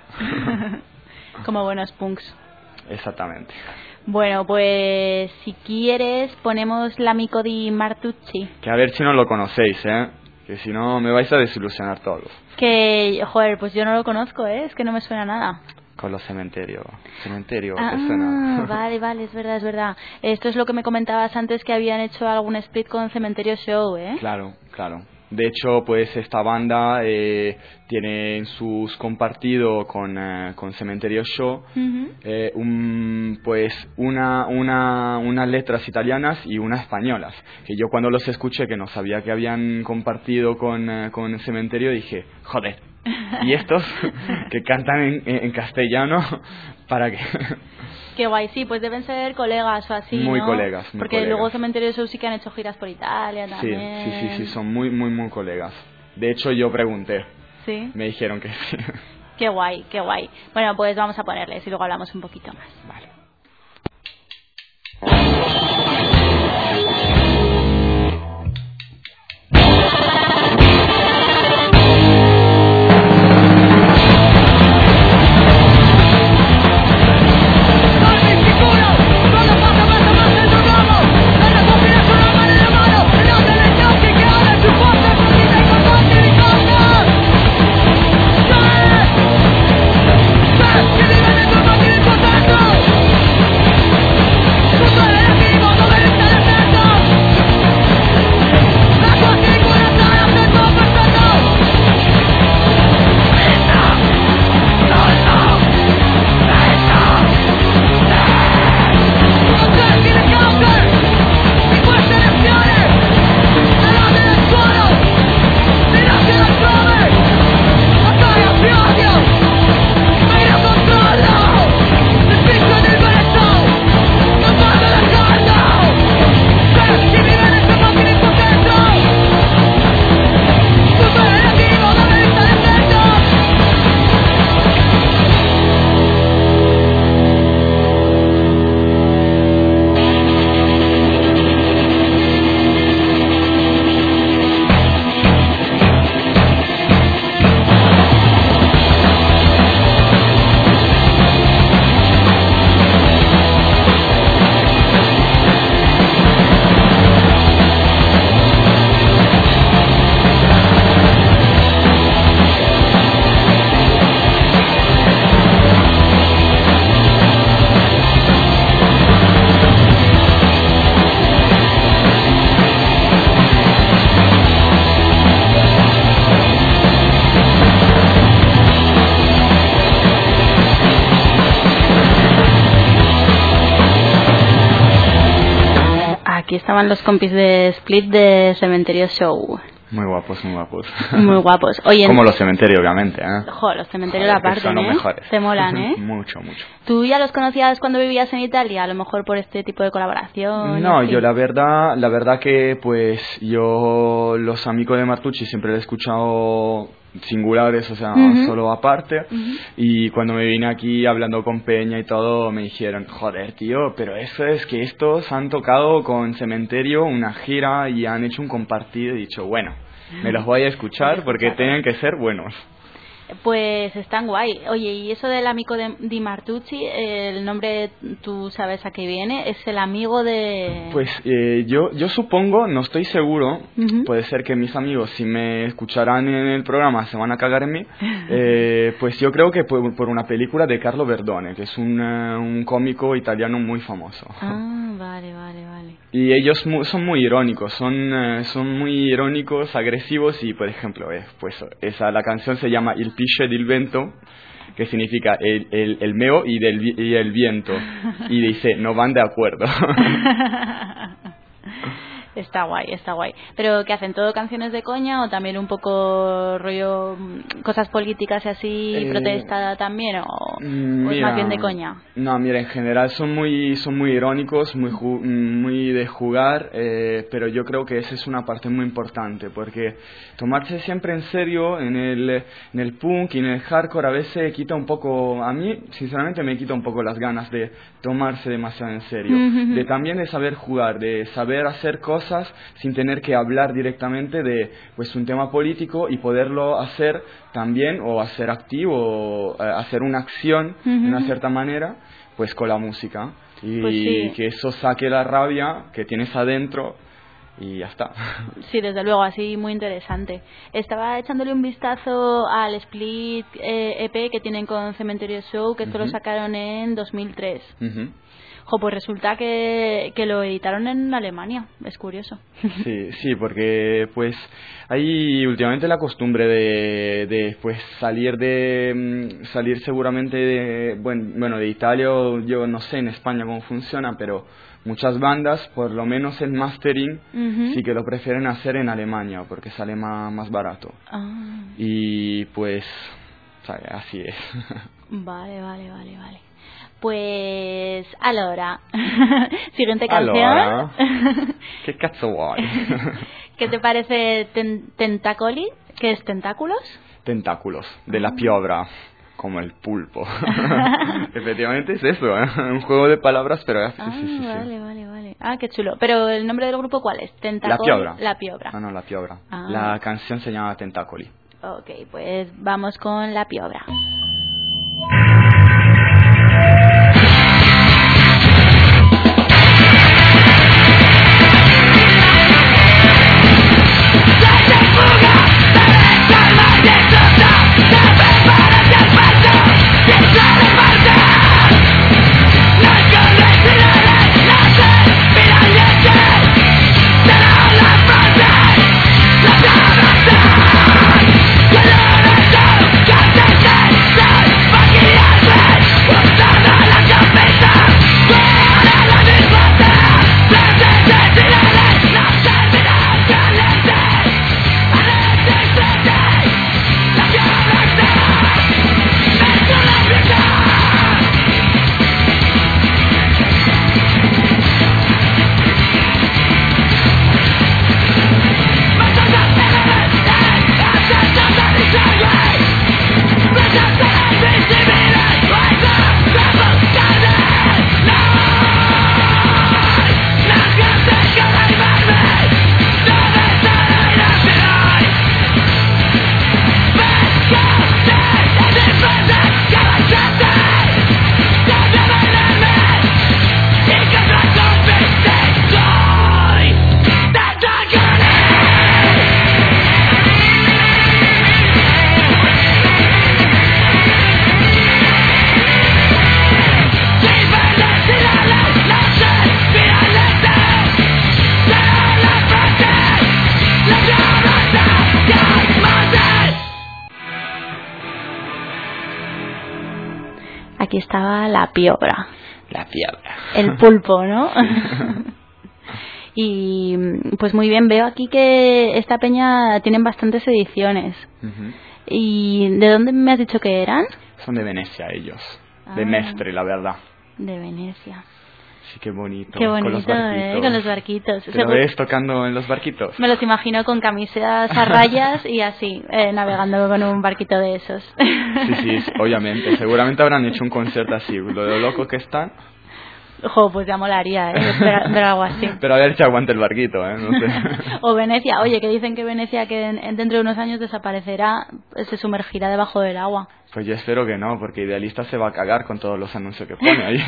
Como buenos punks. Exactamente. Bueno, pues si quieres ponemos l'amico di Martucci. Que a ver si no lo conocéis, ¿eh? Que si no me vais a desilusionar todos. Que, joder, pues yo no lo conozco, ¿eh? Es que no me suena nada. Con los cementerios. Cementerio, ah, ¿te suena? Vale, vale, es verdad, es verdad. Esto es lo que me comentabas antes, que habían hecho algún split con Cementerio Show, ¿eh? Claro, claro. De hecho, pues esta banda eh, tiene en sus compartido con, eh, con Cementerio Show uh-huh. eh, un, pues una, una, unas letras italianas y unas españolas. Que yo cuando los escuché, que no sabía que habían compartido con, eh, con Cementerio, dije, joder, ¿y estos que cantan en, en castellano? ¿Para qué? Qué guay, sí, pues deben ser colegas o así, muy ¿no? colegas, muy Porque colegas. Luego Cementerio Show sí que han hecho giras por Italia también. Sí, sí, sí, sí, son muy, muy, muy colegas. De hecho, yo pregunté. Sí. Me dijeron que sí. Qué guay, qué guay. Bueno, pues vamos a ponerles y luego hablamos un poquito más. Vale. aquí estaban los compis de Split de Cementerio Show. Muy guapos, muy guapos. Muy guapos. Oye, como los cementerios, obviamente, ¿eh? Jo, los cementerios Joder, aparte, son los ¿eh? mejores. Te molan, ¿eh? Mucho, mucho. ¿Tú ya los conocías cuando vivías en Italia? A lo mejor por este tipo de colaboración. No, yo la verdad, la verdad que pues yo los amigos de Martucci siempre los he escuchado singulares, o sea, uh-huh. solo aparte, uh-huh. y cuando me vine aquí hablando con Peña y todo, me dijeron, joder, tío, pero eso es que estos han tocado con Cementerio una gira y han hecho un compartido, y he dicho, bueno, me los voy a escuchar porque tienen que ser buenos. Pues están guay. Oye, y eso del amigo de Di Martucci, el nombre, ¿tú sabes a qué viene? ¿Es el amigo de...? Pues eh, yo yo supongo, no estoy seguro, uh-huh. puede ser que mis amigos, si me escucharán en el programa, se van a cagar en mí, eh, pues yo creo que por, por una película de Carlo Verdone, que es un, uh, un cómico italiano muy famoso. Ah, vale, vale, vale. Y ellos mu- son muy irónicos, son, uh, son muy irónicos, agresivos, y por ejemplo, eh, pues esa, la canción se llama Il Pisce del Vento, que significa el, el, el meo y, del, y el viento, y dice, no van de acuerdo. Está guay, está guay. ¿Pero qué hacen? ¿Todo canciones de coña o también un poco rollo cosas políticas y así, eh, protesta también, o, mira, o es más bien de coña? No, mira, en general son muy son muy irónicos, muy ju- muy de jugar, eh, pero yo creo que esa es una parte muy importante, porque tomarse siempre en serio en el en el punk y en el hardcore a veces quita un poco, a mí sinceramente me quita un poco las ganas de tomarse demasiado en serio, uh-huh. de también de saber jugar, de saber hacer cosas sin tener que hablar directamente de pues un tema político y poderlo hacer también, o hacer activo, o eh, hacer una acción uh-huh. de una cierta manera, pues con la música, y pues sí. que eso saque la rabia que tienes adentro y ya está. Sí, desde luego, así muy interesante. Estaba echándole un vistazo al Split eh, E P que tienen con Cementerio Show, que esto uh-huh. lo sacaron en dos mil tres. Uh-huh. Jo, pues resulta que, que lo editaron en Alemania, es curioso. Sí, sí, porque pues hay últimamente la costumbre de, de pues salir de salir seguramente de bueno, bueno de Italia, o yo no sé en España cómo funciona, pero muchas bandas, por lo menos el mastering, uh-huh. sí que lo prefieren hacer en Alemania porque sale más, más barato. Ah. Y pues ¿sabe? Así es. Vale, vale, vale, vale. Pues, allora, siguiente canción. Allora, ¿qué cazzo vuoi? ¿Qué te parece ten- Tentacoli? ¿Qué es tentáculos? Tentáculos, de la piovra, como el pulpo. Efectivamente es eso, ¿eh? Un juego de palabras, pero... Ah, sí, sí, sí, vale, vale, vale. Ah, qué chulo. Pero ¿el nombre del grupo cuál es? Tentacoli. La piovra. La piovra. Ah, no, la piovra. Ah. La canción se llama Tentacoli. Ok, pues vamos con la piovra. Aquí estaba la piobra. La piobra. El pulpo, ¿no? Y pues muy bien, veo aquí que esta peña tienen bastantes ediciones. Uh-huh. ¿Y de dónde me has dicho que eran? Son de Venecia ellos, Ah. de Mestre, la verdad. De Venecia. Sí, qué bonito. Qué bonito, con los barquitos. ¿eh? Con los barquitos. ¿Te lo ves tocando en los barquitos? Me los imagino con camisetas a rayas y así, eh, navegando con un barquito de esos. Sí, sí, obviamente. Seguramente habrán hecho un concierto así. Lo de loco que están. Ojo, pues ya molaría, ¿eh? Ver, ver algo así. Pero a ver si aguanta el barquito, ¿eh? No sé. O Venecia. Oye, que dicen que Venecia que en, en dentro de unos años desaparecerá, se sumergirá debajo del agua. Pues yo espero que no, porque Idealista se va a cagar con todos los anuncios que pone ahí.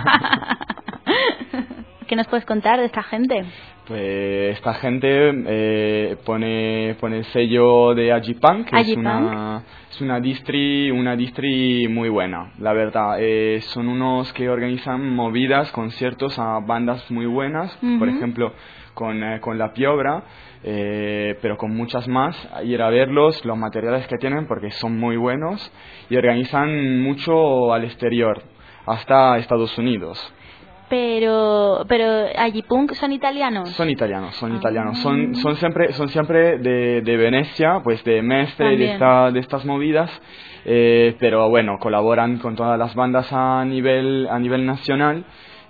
¿Qué nos puedes contar de esta gente? Pues esta gente eh, pone pone el sello de Agipunk, que es una es una distri una distri muy buena, la verdad. Eh, son unos que organizan movidas, conciertos a bandas muy buenas, uh-huh. Por ejemplo con eh, con La Piobra, eh, pero con muchas más. Ir a verlos, los materiales que tienen, porque son muy buenos, y organizan mucho al exterior, hasta Estados Unidos. Pero, pero Agipunk son italianos. Son italianos, son ah. italianos. Son, son siempre, son siempre de, de Venecia, pues de Mestre, de esta, de estas movidas. Eh, pero bueno, colaboran con todas las bandas a nivel, a nivel nacional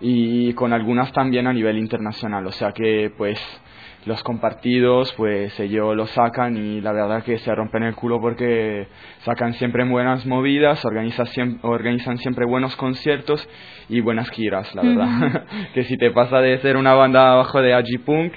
y con algunas también a nivel internacional. O sea que, pues, los compartidos, pues ellos los sacan y la verdad que se rompen el culo porque sacan siempre buenas movidas, organizan siempre, organizan siempre buenos conciertos y buenas giras, la verdad. Uh-huh. Que si te pasa de ser una banda abajo de Agipunk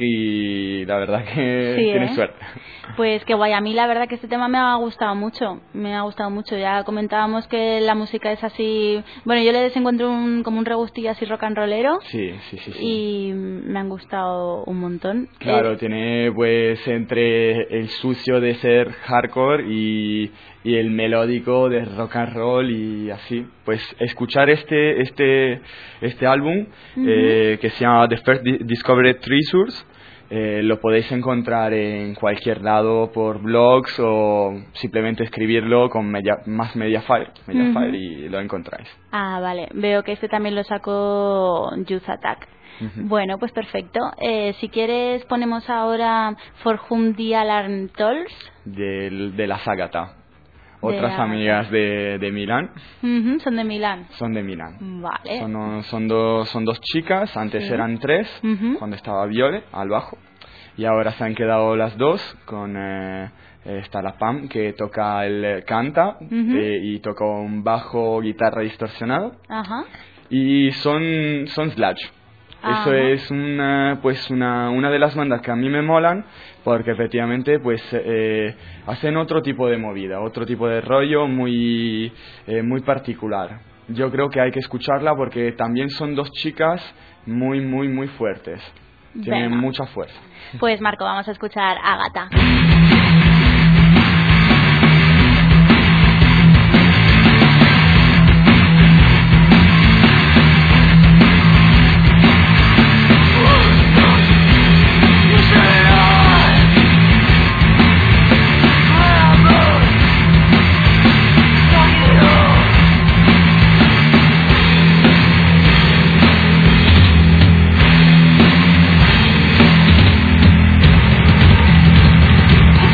y la verdad que sí, tienes ¿eh? Suerte. Pues qué guay, a mí la verdad que este tema me ha gustado mucho, me ha gustado mucho. Ya comentábamos que la música es así, bueno, yo les encuentro un, como un regustillo así rock and rollero. Sí, sí, sí, sí. Y me han gustado un montón. Claro, eh, tiene pues entre el sucio de ser hardcore y, y el melódico de rock and roll y así. Pues escuchar este este este álbum uh-huh. eh, que se llama The First Discovered Treasures. Eh, lo podéis encontrar en cualquier lado por blogs o simplemente escribirlo con media, más Mediafire, Mediafire uh-huh. y lo encontráis. Ah, vale. Veo que este también lo sacó Youth Attack. Uh-huh. Bueno, pues perfecto. Eh, si quieres ponemos ahora For Whom the Alarm Tolls. De, de las Ágata. Otras de amigas de, de Milán. Uh-huh, son de Milán. Son de Milán. Vale. Son, son, dos, son dos chicas, antes sí. eran tres, uh-huh. cuando estaba Viole al bajo. Y ahora se han quedado las dos, con eh, está la Pam, que toca el canta uh-huh. eh, y toca un bajo, guitarra distorsionado. Uh-huh. Y son, son Sludge. Eso Ajá. es una, pues una, una de las bandas que a mí me molan porque efectivamente pues eh, hacen otro tipo de movida, otro tipo de rollo muy, eh, muy particular. Yo creo que hay que escucharla porque también son dos chicas muy, muy, muy fuertes. Tienen Venga. mucha fuerza. Pues Marco, vamos a escuchar Ágata. We'll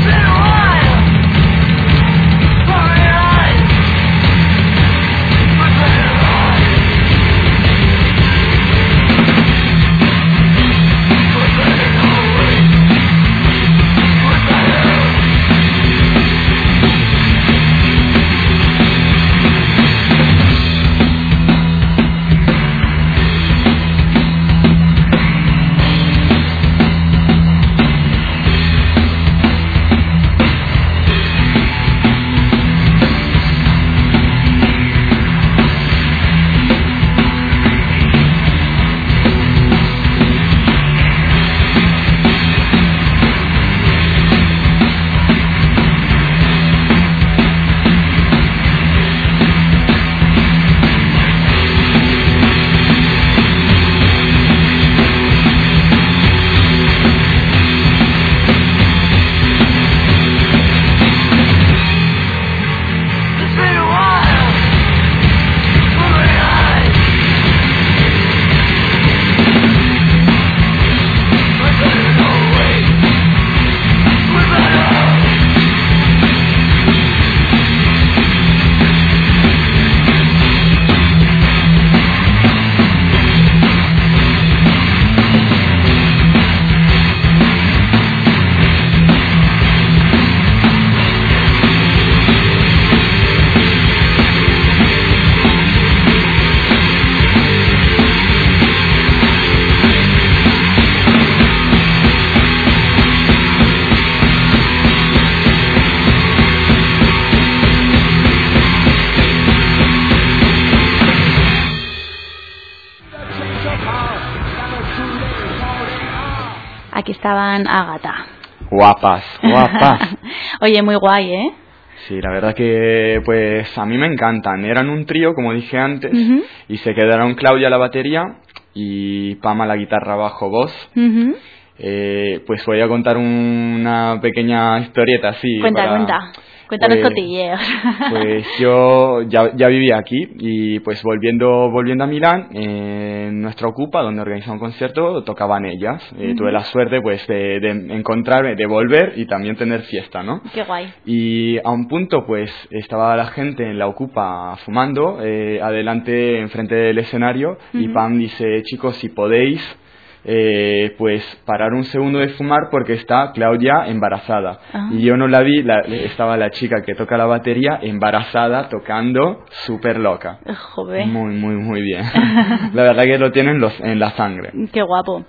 Aquí estaban Ágata. Guapas, guapas. Oye, muy guay, ¿eh? Sí, la verdad que pues a mí me encantan. Eran un trío, como dije antes, uh-huh. y se quedaron Claudia a la batería y Pama a la guitarra, bajo, voz. Uh-huh. Eh, pues voy a contar una pequeña historieta así. Cuenta, para, cuenta. Cuéntanos pues, cotilleos. Pues yo ya, ya vivía aquí y pues volviendo volviendo a Milán, eh, en nuestra Ocupa, donde organizaba un concierto, tocaban ellas. Eh, uh-huh. Tuve la suerte pues de, de encontrarme, de volver y también tener fiesta, ¿no? Qué guay. Y a un punto pues estaba la gente en la Ocupa fumando, eh, adelante, enfrente del escenario, uh-huh. y Pam dice, chicos, si podéis... Eh, pues parar un segundo de fumar porque está Claudia embarazada. Ah. Y yo no la vi, la, estaba la chica que toca la batería embarazada, tocando, súper loca. Joder. Muy, muy, muy bien. La verdad que lo tienen los, en la sangre. Qué guapo.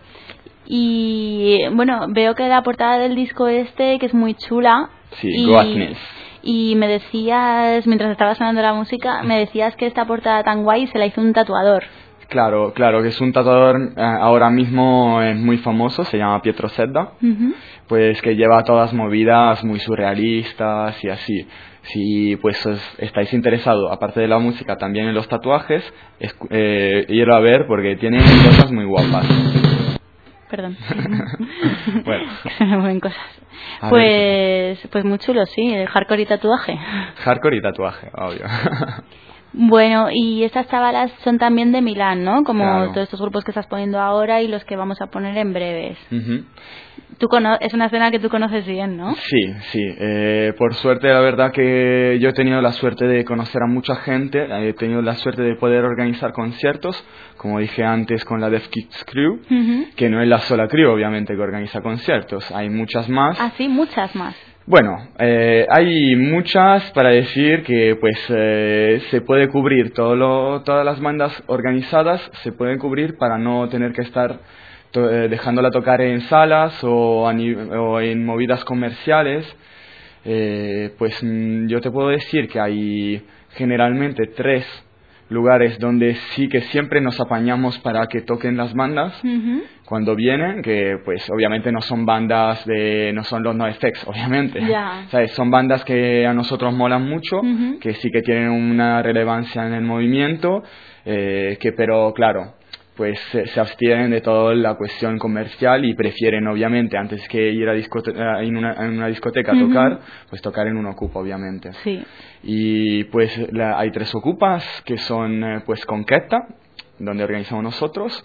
Y bueno, veo que la portada del disco este, que es muy chula. Sí, y... Goatness. Y me decías, mientras estaba sonando la música, me decías que esta portada tan guay se la hizo un tatuador. Claro, claro, que es un tatuador, eh, ahora mismo es muy famoso, se llama Pietro Sedda, uh-huh. pues que lleva todas movidas muy surrealistas y así. Si pues os estáis interesados, aparte de la música, también en los tatuajes, es, eh, ir a ver porque tiene cosas muy guapas. Perdón. Bueno. Se me mueven cosas. A pues, ver. Pues muy chulo, sí, el hardcore y tatuaje. Hardcore y tatuaje, obvio. Bueno, y estas chavalas son también de Milán, ¿no? Como claro. todos estos grupos que estás poniendo ahora y los que vamos a poner en breves. Uh-huh. Tú cono- es una escena que tú conoces bien, ¿no? Sí, sí. Eh, por suerte, la verdad que yo he tenido la suerte de conocer a mucha gente. He tenido la suerte de poder organizar conciertos, como dije antes, con la Deaf Kids Crew, uh-huh. que no es la sola crew, obviamente, que organiza conciertos. Hay muchas más. Ah, sí, muchas más. Bueno, eh, hay muchas para decir que pues eh, se puede cubrir todo lo, todas las bandas organizadas, se pueden cubrir para no tener que estar to- eh, dejándola tocar en salas o, a ni- o en movidas comerciales. Eh, pues mm, yo te puedo decir que hay generalmente tres lugares donde sí que siempre nos apañamos para que toquen las bandas uh-huh. cuando vienen, que pues obviamente no son bandas de, no son los NoFX, obviamente, yeah. ¿sabes? Son bandas que a nosotros molan mucho, uh-huh. que sí que tienen una relevancia en el movimiento, eh, que pero claro, pues se, se abstienen de toda la cuestión comercial y prefieren obviamente antes que ir a discote- en, una, en una discoteca a uh-huh. tocar, pues tocar en un Ocupa obviamente. Sí. Y pues la, hay tres Ocupas que son eh, pues Conqueta, donde organizamos nosotros,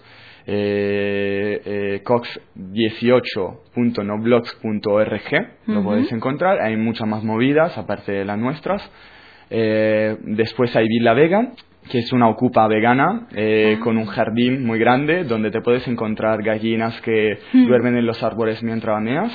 eh, eh, cox dieciocho punto noblogs punto org, uh-huh. lo podéis encontrar, hay muchas más movidas aparte de las nuestras. Eh, después hay Villa Vega, que es una Ocupa vegana eh, ah. con un jardín muy grande donde te puedes encontrar gallinas que mm. duermen en los árboles mientras baneas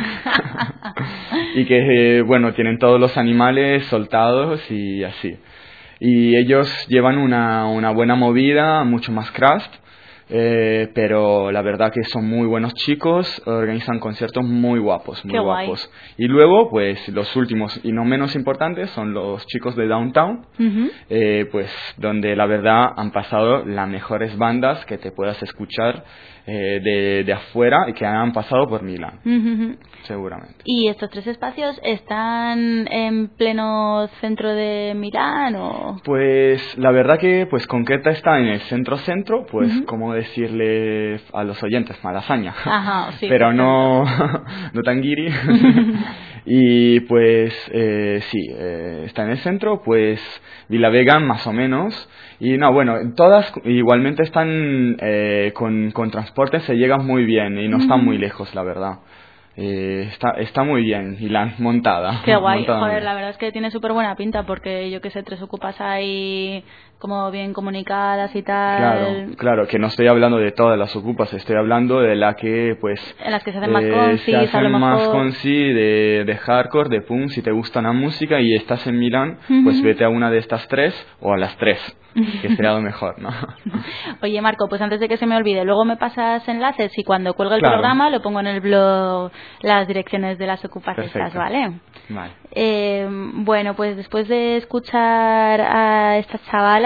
y que eh, bueno, tienen todos los animales soltados y así. Y ellos llevan una, una buena movida, mucho más craft, eh, pero la verdad que son muy buenos chicos, organizan conciertos muy guapos, muy Qué guapos. Guay. Y luego, pues los últimos y no menos importantes son los chicos de Downtown, uh-huh. eh, pues donde la verdad han pasado las mejores bandas que te puedas escuchar eh, de, de afuera y que han pasado por Milán, uh-huh. seguramente. ¿Y estos tres espacios están en pleno centro de Milán o...? Pues la verdad que pues Conqueta está en el centro-centro, pues uh-huh. como decirle a los oyentes, Malasaña, Ajá, sí, pero no, no tan guiri. Y pues eh, sí, eh, está en el centro, pues Villavega más o menos. Y no, bueno, todas igualmente están eh, con, con transporte, se llegan muy bien y no están uh-huh. muy lejos, la verdad. Eh, está está muy bien y la montada. Qué guay, montada joder, bien. La verdad es que tiene súper buena pinta porque yo que sé, tres Ocupas ahí como bien comunicadas y tal. Claro, claro, que no estoy hablando de todas las Ocupas, estoy hablando de la que pues... En las que se hacen más eh, concis, se hacen a lo mejor... más concis de, de hardcore, de punk, si te gusta la música y estás en Milán, uh-huh. pues vete a una de estas tres o a las tres, que sería lo mejor, ¿no? Oye, Marco, pues antes de que se me olvide, luego me pasas enlaces y cuando cuelgue el claro. programa lo pongo en el blog las direcciones de las Ocupas Perfecto. estas, ¿vale? Vale. Eh, bueno, pues después de escuchar a estas chavalas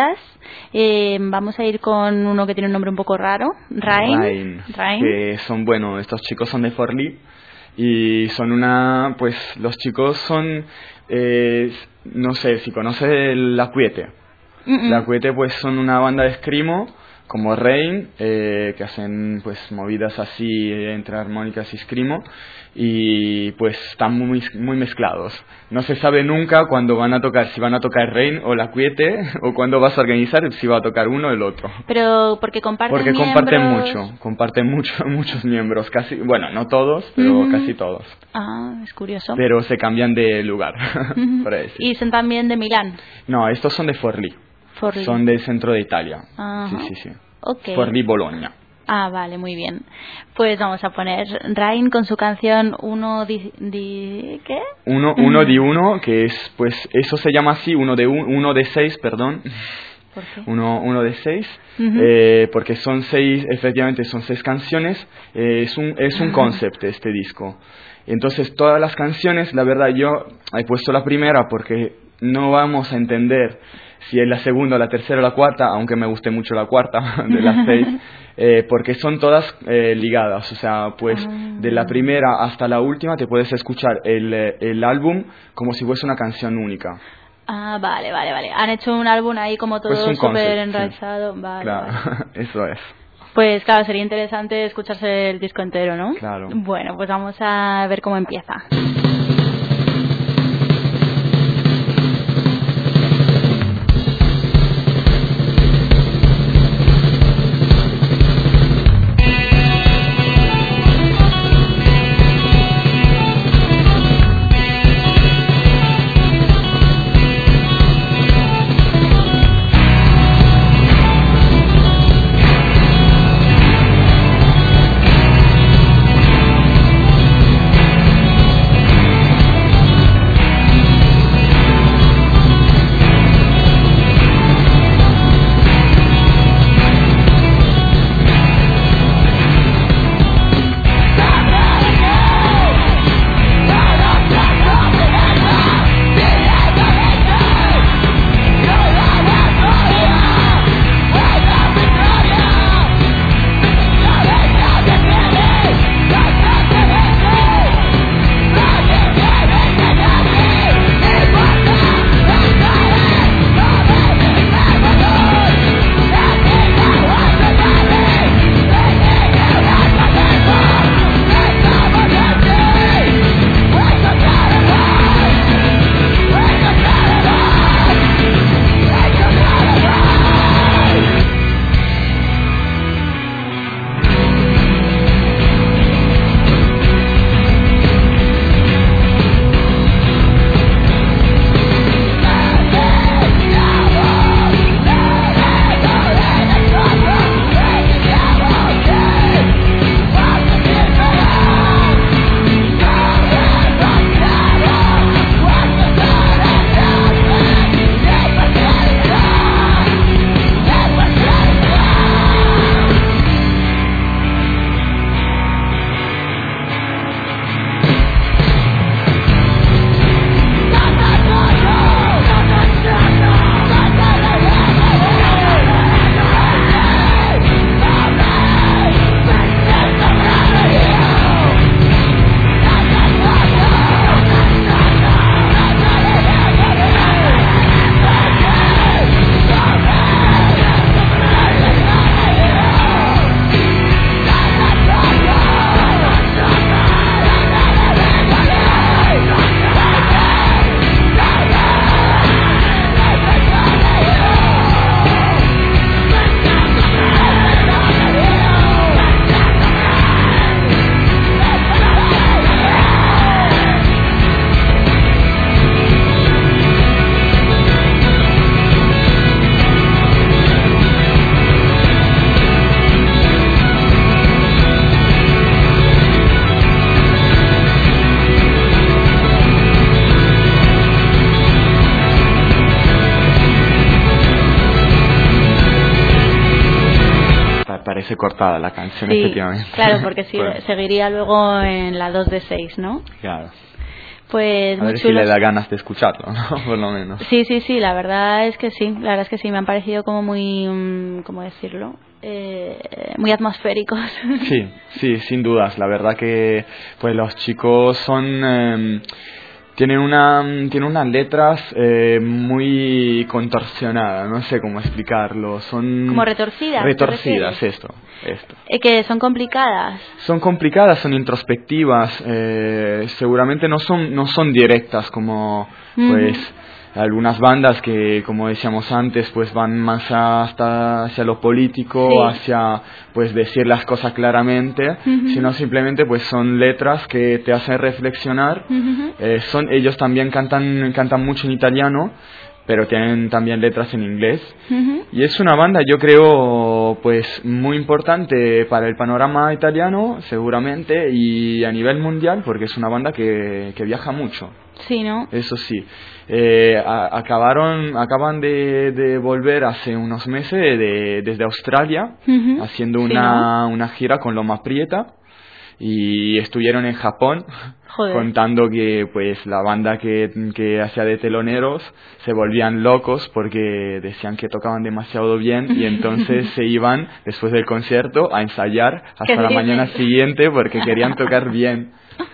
días. Eh, vamos a ir con uno que tiene un nombre un poco raro, Rain. Rain, Rain. que son, bueno, estos chicos son de Forlì y son una, pues los chicos son, eh, no sé si conoces La Quiete. Mm-mm. La Quiete pues son una banda de screamo como Rain, eh, que hacen pues movidas así entre armónicas y screamo, y pues están muy muy mezclados. No se sabe nunca cuándo van a tocar, si van a tocar Rain o La Quiete, o cuándo vas a organizar si va a tocar uno o el otro. Pero porque comparten Porque miembros... comparten mucho, comparten mucho, muchos miembros, casi, bueno, no todos, pero uh-huh. casi todos. Ah, es curioso. Pero se cambian de lugar, uh-huh. por decir. ¿Y son también de Milán? No, estos son de Forlì. Forlì. Son del centro de Italia. Uh-huh. Sí, sí, sí. Okay. Forlì, Bologna. Ah, vale, muy bien. Pues vamos a poner Rain con su canción Uno di... di ¿qué? Uno, uno di uno, que es, pues, eso se llama así, uno de, un, uno de seis, perdón. ¿Por qué? Uno, uno de seis, uh-huh. eh, porque son seis, efectivamente son seis canciones, eh, es un, es un concept este disco. Entonces todas las canciones, la verdad yo he puesto la primera porque no vamos a entender si es la segunda, la tercera o la cuarta, aunque me guste mucho la cuarta de las seis, eh, porque son todas eh, ligadas, o sea, pues ah. de la primera hasta la última te puedes escuchar el, el álbum como si fuese una canción única. Ah, vale, vale, vale. Han hecho un álbum ahí como todo pues súper enraizado. Sí. Vale, claro, vale. Eso es. Pues claro, sería interesante escucharse el disco entero, ¿no? Claro. Bueno, pues vamos a ver cómo empieza. parece cortada la canción, sí, efectivamente. Claro, porque sí, bueno. seguiría luego en la dos de seis, ¿no? Claro. Pues a muy ver chulo. si le da ganas de escucharlo, ¿no? Por lo menos. Sí, sí, sí, la verdad es que sí, la verdad es que sí, me han parecido como muy, mm, ¿cómo decirlo? Eh, muy atmosféricos. Sí, sí, sin dudas. La verdad que pues los chicos son eh, tienen una tienen unas letras eh, muy contorsionadas, no sé cómo explicarlo. Son Como retorcidas. ¿te retorcidas, refieres? esto, esto. Eh, que son complicadas. Son complicadas, son introspectivas, eh, seguramente no son no son directas como pues Ujú. algunas bandas que, como decíamos antes, pues van más hasta hacia lo político, Sí. hacia pues decir las cosas claramente, Ujú. sino simplemente pues son letras que te hacen reflexionar. Ujú. Eh, son ellos también cantan cantan mucho en italiano, pero tienen también letras en inglés. Ujú. Y es una banda, yo creo, pues muy importante para el panorama italiano, seguramente, y a nivel mundial, porque es una banda que, que viaja mucho. Sí, ¿no? Eso sí. Eh, a- acabaron, acaban de, de volver hace unos meses de, desde Australia, Ujú. haciendo Sí, una, una gira con Loma Prieta, y estuvieron en Japón. Joder. Contando que pues la banda que, que hacía de teloneros se volvían locos porque decían que tocaban demasiado bien y entonces se iban después del concierto a ensayar hasta ¿Qué la dices? mañana siguiente porque querían tocar bien.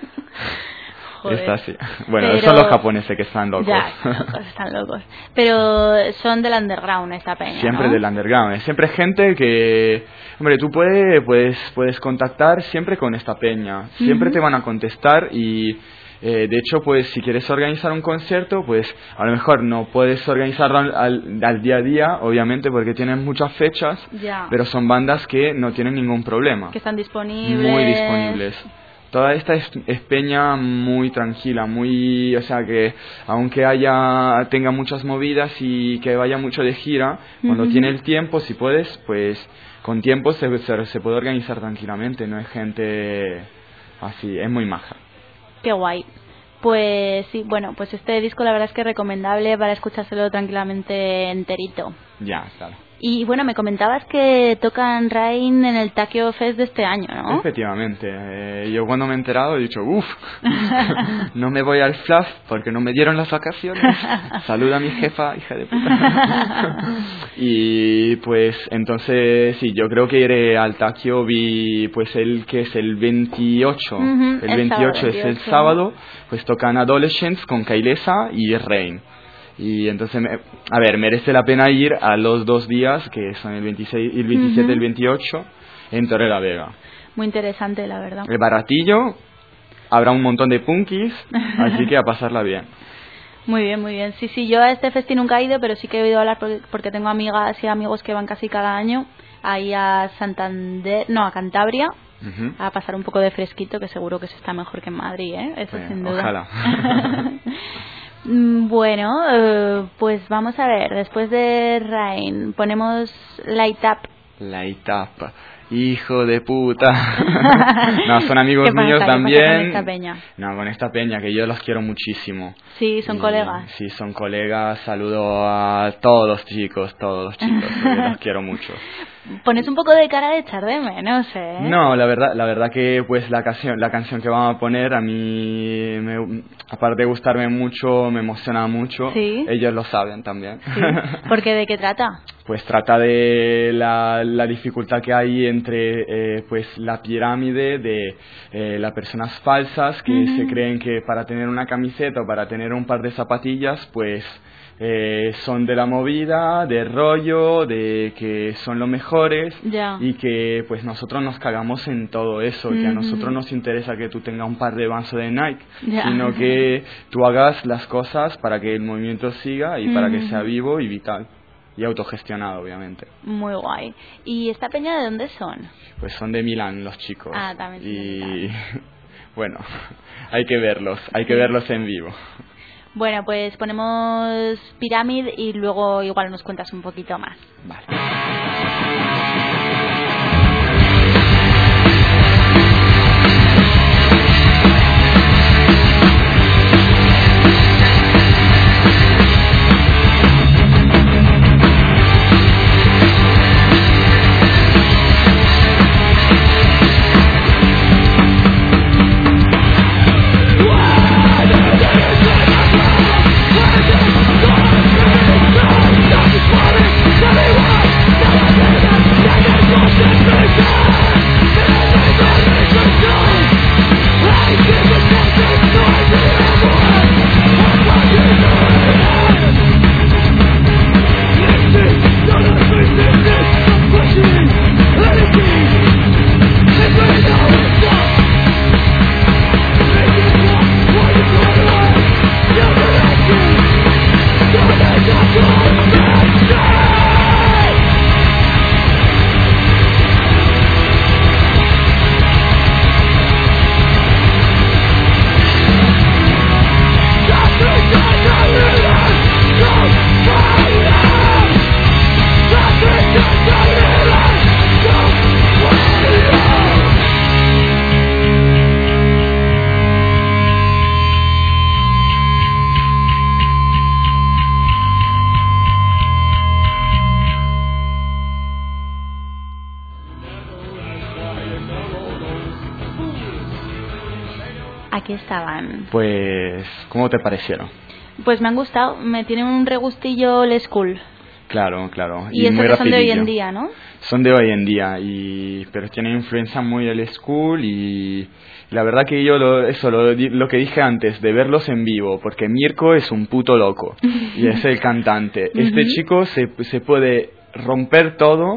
Joder. Está así. Bueno, Pero- son los japoneses que están locos. Ya, están locos. Pero son del underground esta peña, Siempre ¿no? del underground, es siempre gente que, hombre, tú puedes, puedes, puedes contactar siempre con esta peña, siempre Ujú. te van a contestar y eh, de hecho, pues si quieres organizar un concierto, pues a lo mejor no puedes organizarlo al, al, al día a día, obviamente, porque tienen muchas fechas, Ya. pero son bandas que no tienen ningún problema, Que están disponibles. muy disponibles. Toda esta es, es peña muy tranquila, muy, o sea que aunque haya tenga muchas movidas y que vaya mucho de gira, cuando Ujú. tiene el tiempo, si puedes, pues con tiempo se, se, se puede organizar tranquilamente, no es gente así, es muy maja. Qué guay. Pues sí, bueno, pues este disco la verdad es que es recomendable para escuchárselo tranquilamente enterito. Ya, claro. Y bueno, me comentabas que tocan Rain en el Takio Fest de este año, ¿no? Efectivamente, eh, yo cuando me he enterado he dicho, uff, no me voy al Fluff porque no me dieron las vacaciones. Saluda a mi jefa, hija de puta. Y pues entonces sí, yo creo que iré al Takio, vi pues el que es el veintiocho, Ujú, el el veintiocho sábado, es el veintiocho. sábado, pues tocan Adolescents con Kailesa y Rain. Y entonces, me- a ver, merece la pena ir a los dos días, que son el veintiséis, el veintisiete y Ujú. el veintiocho, en Torre la Vega. Muy interesante, la verdad. El baratillo, habrá un montón de punkis, así que a pasarla bien. Muy bien, muy bien. Sí, sí, yo a este festi nunca he ido, pero sí que he oído hablar porque, porque tengo amigas y amigos que van casi cada año ahí a Santander, no, a Cantabria, Ujú. a pasar un poco de fresquito, que seguro que se está mejor que en Madrid, ¿eh? Eso Eh, sin duda. ojalá. Mm, Bueno, eh, pues vamos a ver, después de Rain ponemos Light Up. La etapa. Hijo de puta. No, son amigos ¿Qué pasa? míos ¿Qué pasa también. con esta peña? No, con esta peña, que yo los quiero muchísimo. Sí, son Y- colegas. Sí, son colegas. Saludo a todos los chicos, todos los chicos, porque los quiero mucho. Pones un poco de cara de echar de menos, ¿eh? No, la verdad, la verdad que pues la canción, la canción que vamos a poner a mí, me- aparte de gustarme mucho, me emociona mucho. Sí. Ellos lo saben también. Sí. ¿Porque de qué trata? Pues trata de la, la dificultad que hay entre eh, pues la pirámide de eh, las personas falsas que Ujú. se creen que para tener una camiseta o para tener un par de zapatillas pues eh, son de la movida, de rollo, de que son los mejores Ya. y que pues nosotros nos cagamos en todo eso, que a Ujú. nosotros nos interesa que tú tengas un par de Vans o de Nike, Ya. sino que tú hagas las cosas para que el movimiento siga y para que Ujú. sea vivo y vital. Y autogestionado, obviamente. Muy guay. ¿Y esta peña de dónde son? Pues son de Milán los chicos. Ah, también son de Y bueno, hay que verlos, hay que verlos en vivo. Bueno, pues ponemos Pyramid y luego igual nos cuentas un poquito más. Vale. Why Aquí estaban. Pues, ¿cómo te parecieron? Pues me han gustado, me tienen un regustillo old school. Claro, claro. Y, y eso muy que son de hoy en rapidillo. día, ¿no? Son de hoy en día, y pero tienen influencia muy old school, y la verdad que yo lo, eso lo, lo que dije antes, de verlos en vivo, porque Mirko es un puto loco y es el cantante. Este chico se, se puede romper todo,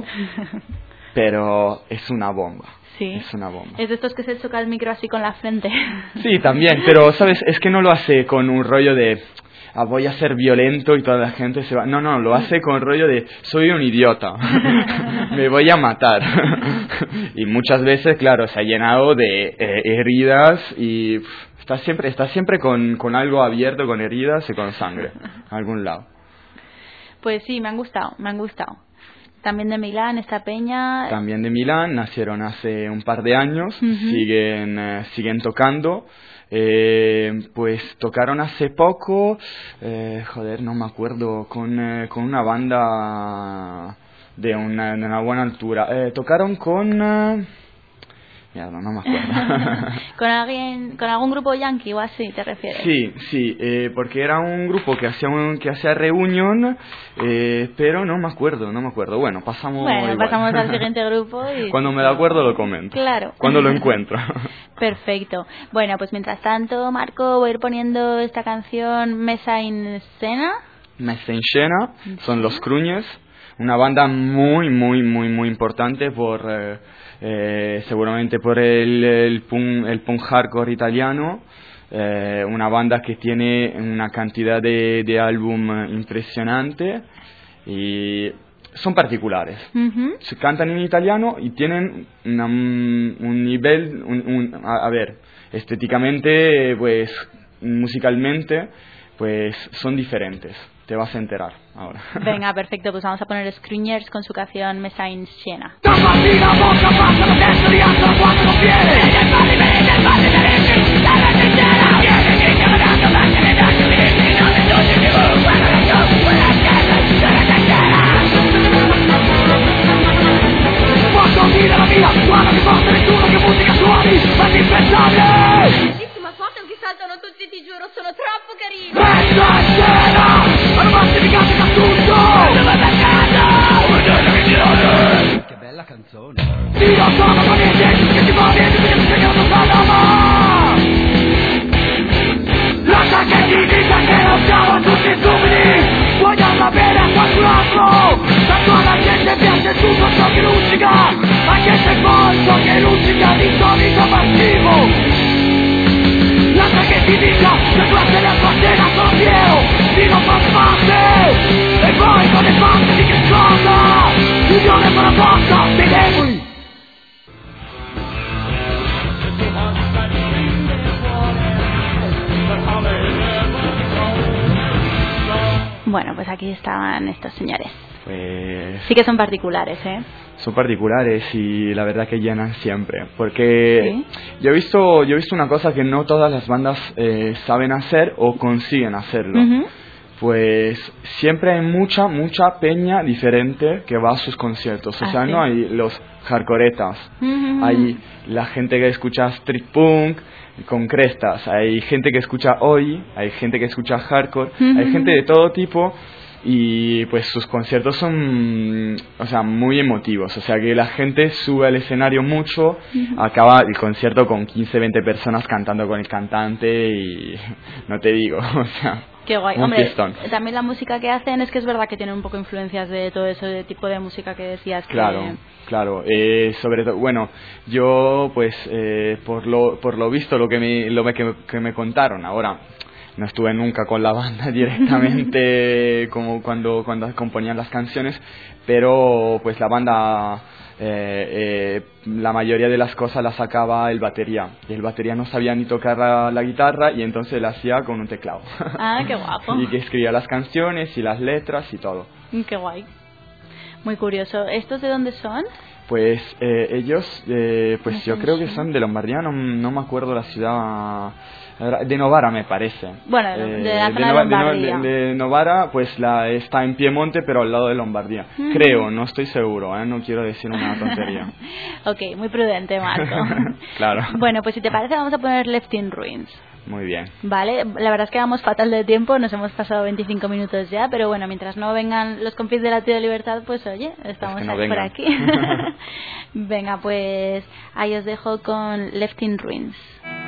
pero es una bomba. Sí. Es una bomba. Es de estos que se choca el micro así con la frente. Sí, también, pero sabes, es que no lo hace con un rollo de ah, voy a ser violento y toda la gente se va. No, no, lo hace con rollo de soy un idiota, me voy a matar. Y muchas veces, claro, se ha llenado de eh, heridas y pff, está siempre, está siempre con, con algo abierto, con heridas y con sangre, a algún lado. Pues sí, me han gustado, me han gustado. También de Milán, esta peña. También de Milán, nacieron hace un par de años, Uh-huh. siguen, eh, siguen tocando. Eh, pues tocaron hace poco, eh, joder, no me acuerdo, con, eh, con una banda de una, de una buena altura. Eh, tocaron con... Eh, mierda, no me acuerdo. ¿Con alguien, con algún grupo yankee o así te refieres? Sí, sí, eh, porque era un grupo que hacía un, que hacía reunión, eh, pero no me acuerdo, no me acuerdo. Bueno, pasamos Bueno, igual. pasamos al siguiente grupo y... Cuando me lo acuerdo lo comento. Claro. Cuando lo encuentro. Perfecto. Bueno, pues mientras tanto, Marco, voy a ir poniendo esta canción Mesa in Scena. Mesa in Scena, son los Cruñes, una banda muy, muy, muy, muy importante por... Eh, Eh, seguramente por el, el, punk, el punk hardcore italiano, eh, una banda que tiene una cantidad de, de álbum impresionante y son particulares. Uh-huh. Se cantan en italiano y tienen una, un nivel, un, un, a, a ver, estéticamente, pues musicalmente, pues son diferentes. Te vas a enterar ahora. Venga, perfecto, pues vamos a poner Screeners con su canción Mesa in Scena. Bellissima foto che saltano tutti, ti giuro, sono troppo carini. Messa in scena, armatificati da tutto. Che bella canzone. Io sono famiglie che ti muovi perché mi spiegano Panama. Lascia che ti dica che non siamo tutti stupidi. Vogliamo bene a qualcun altro. Tanto alla gente piace tutto ciò che luccica. Anche se poi ciò che luccica di solito passivo. Lascia che ti dica che questa è la tua cena, sono fiero di non far parte. E poi con le parte di che cosa? L'unione con la forza dei deboli. Bueno, pues aquí estaban estos señores. Pues Sí que son particulares, ¿eh? son particulares y la verdad que llenan siempre, porque ¿Sí? yo he visto yo he visto una cosa que no todas las bandas eh, saben hacer o consiguen hacerlo. Uh-huh. Pues siempre hay mucha mucha peña diferente que va a sus conciertos. O Ah, sea, ¿sí? no hay los hardcoretas, Uh-huh. hay la gente que escucha street punk con crestas, hay gente que escucha oi, hay gente que escucha hardcore, Uh-huh. hay gente de todo tipo. Y pues sus conciertos son, o sea, muy emotivos. O sea, que la gente sube al escenario mucho, Uh-huh. acaba el concierto con quince, veinte personas cantando con el cantante y no te digo, o sea, Qué guay. un Hombre, fiestón. también la música que hacen es que es verdad que tienen un poco influencias de todo ese tipo de música que decías. Que... Claro, claro. Eh, sobre todo, bueno, yo pues eh, por lo por lo visto lo que me lo que, que me contaron ahora. No estuve nunca con la banda directamente como cuando cuando componían las canciones, pero pues la banda eh, eh, la mayoría de las cosas las sacaba el batería y el batería no sabía ni tocar la, la guitarra y entonces la hacía con un teclado. Ah, qué guapo. Y que escribía las canciones y las letras y todo. Qué guay. Muy curioso. ¿Estos de dónde son? Pues eh, ellos, eh, pues No yo sé, creo que sí. son de Lombardía, no, no me acuerdo la ciudad, de Novara me parece. Bueno, Eh, de la zona de Nova- No- Lombardía. de, de Novara, pues la está en Piemonte, pero al lado de Lombardía. Mm. Creo, no estoy seguro, ¿eh? No quiero decir una tontería. Ok, muy prudente, Marco. Claro. Bueno, pues si te parece vamos a poner Left in Ruins. Muy bien. Vale, la verdad es que vamos fatal de tiempo, nos hemos pasado veinticinco minutos ya, pero bueno, mientras no vengan los compis de la Tía de Libertad, pues oye, estamos no ahí por vengan. aquí. Venga, pues ahí os dejo con Left in Ruins.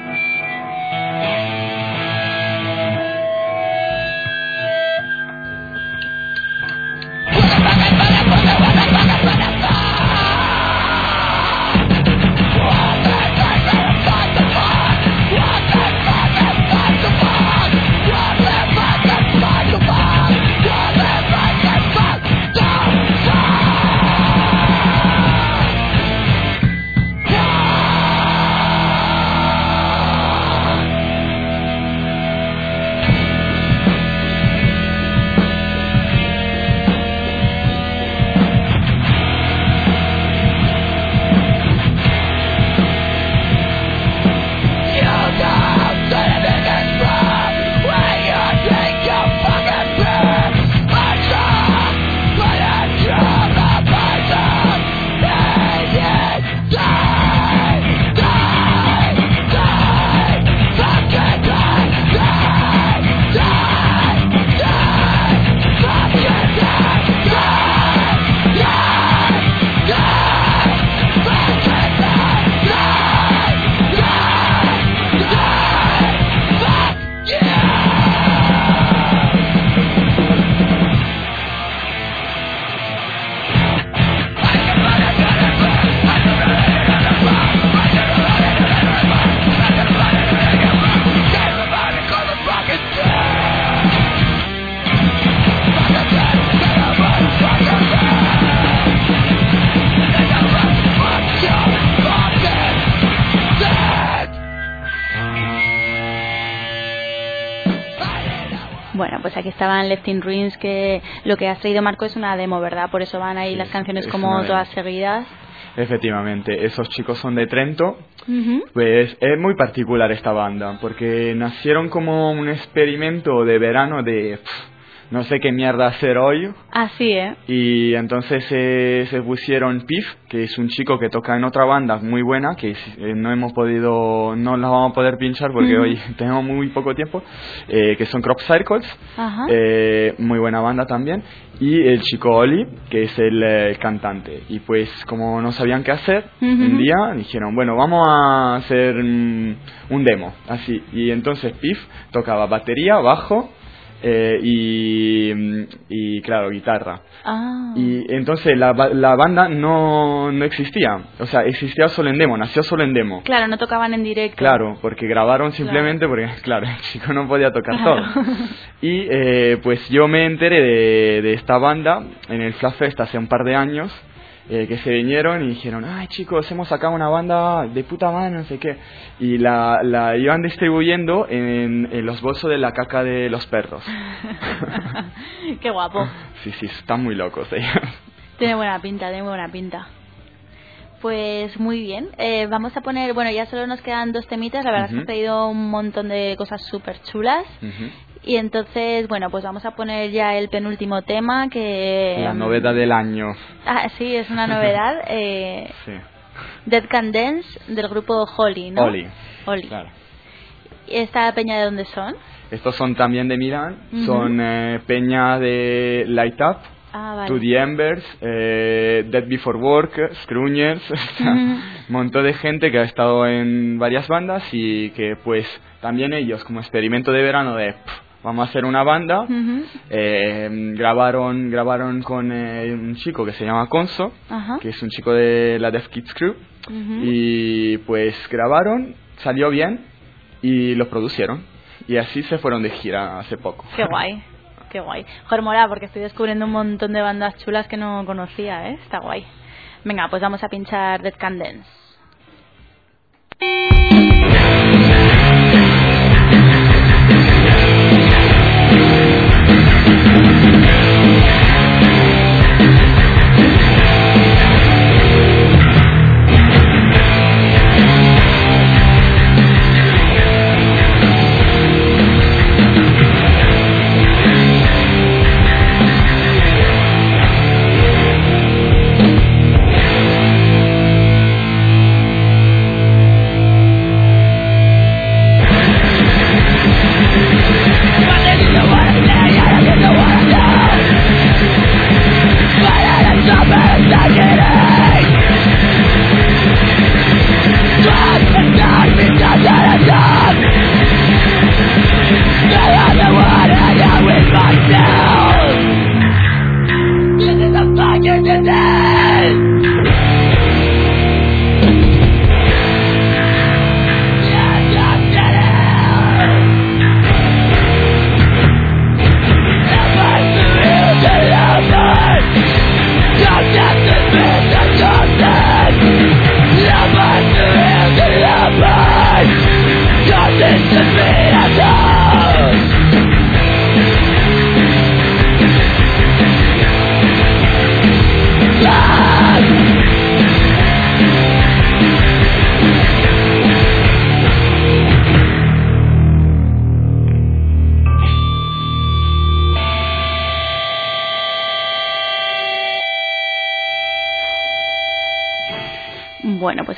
Bueno, pues aquí estaban Left in Ruins, que lo que has traído, Marco, es una demo, ¿verdad? Por eso van ahí Sí, las canciones es como una demo. todas seguidas. Efectivamente, esos chicos son de Trento. Ujú. Pues es muy particular esta banda, porque nacieron como un experimento de verano de pff, no sé qué mierda hacer hoy. Así, ¿eh? Y entonces eh, se pusieron Pif, que es un chico que toca en otra banda muy buena, que eh, no hemos podido, no la vamos a poder pinchar porque Ujú. hoy tenemos muy poco tiempo, eh, que son Crop Circles, Ajá. eh, muy buena banda también, y el chico Oli, que es el, eh, el cantante. Y pues como no sabían qué hacer, Ujú. un día dijeron, bueno, vamos a hacer mm, un demo, así. Y entonces Pif tocaba batería, bajo, Eh, y, y claro, guitarra. Ah. Y entonces la, ba- la banda no, no existía, o sea, existía solo en demo, nació solo en demo. Claro, no tocaban en directo. Claro, porque grabaron simplemente porque, claro, el chico no podía tocar todo. Y eh, pues yo me enteré de, de esta banda en el Flatfest hace un par de años, eh, que se vinieron y dijeron, ay chicos, hemos sacado una banda de puta madre, no sé qué. Y la, la iban distribuyendo en, en los bolsos de la caca de los perros. Qué guapo. Sí, sí, están muy locos ellos. Tiene buena pinta, tiene buena pinta. Pues muy bien, eh, vamos a poner, bueno, ya solo nos quedan dos temitas, la verdad es que Ujú. has traído un montón de cosas súper chulas. Ujú. Y entonces, bueno, pues vamos a poner ya el penúltimo tema que... La um, novedad del año. Ah, sí, es una novedad. eh, Sí. Dead Can Dance del grupo Holly, ¿no? Oli. Holly. Claro. ¿Y esta peña de dónde son? Estos son también de Milán, Ujú. son eh, peña de Light Up, Ah, vale. To the Embers, eh, Dead Before Work, Scroungers, Ujú. un montón de gente que ha estado en varias bandas y que pues también ellos como experimento de verano de pff, vamos a hacer una banda, Ujú. eh, grabaron grabaron con eh, un chico que se llama Conso, Ajá. que es un chico de la Death Kids Crew, Ujú. y pues grabaron, salió bien y lo producieron y así se fueron de gira hace poco. Qué guay, qué guay. Joder, mola, porque estoy descubriendo un montón de bandas chulas que no conocía, ¿eh? Está guay. Venga, pues vamos a pinchar Dead Can Dance. Thank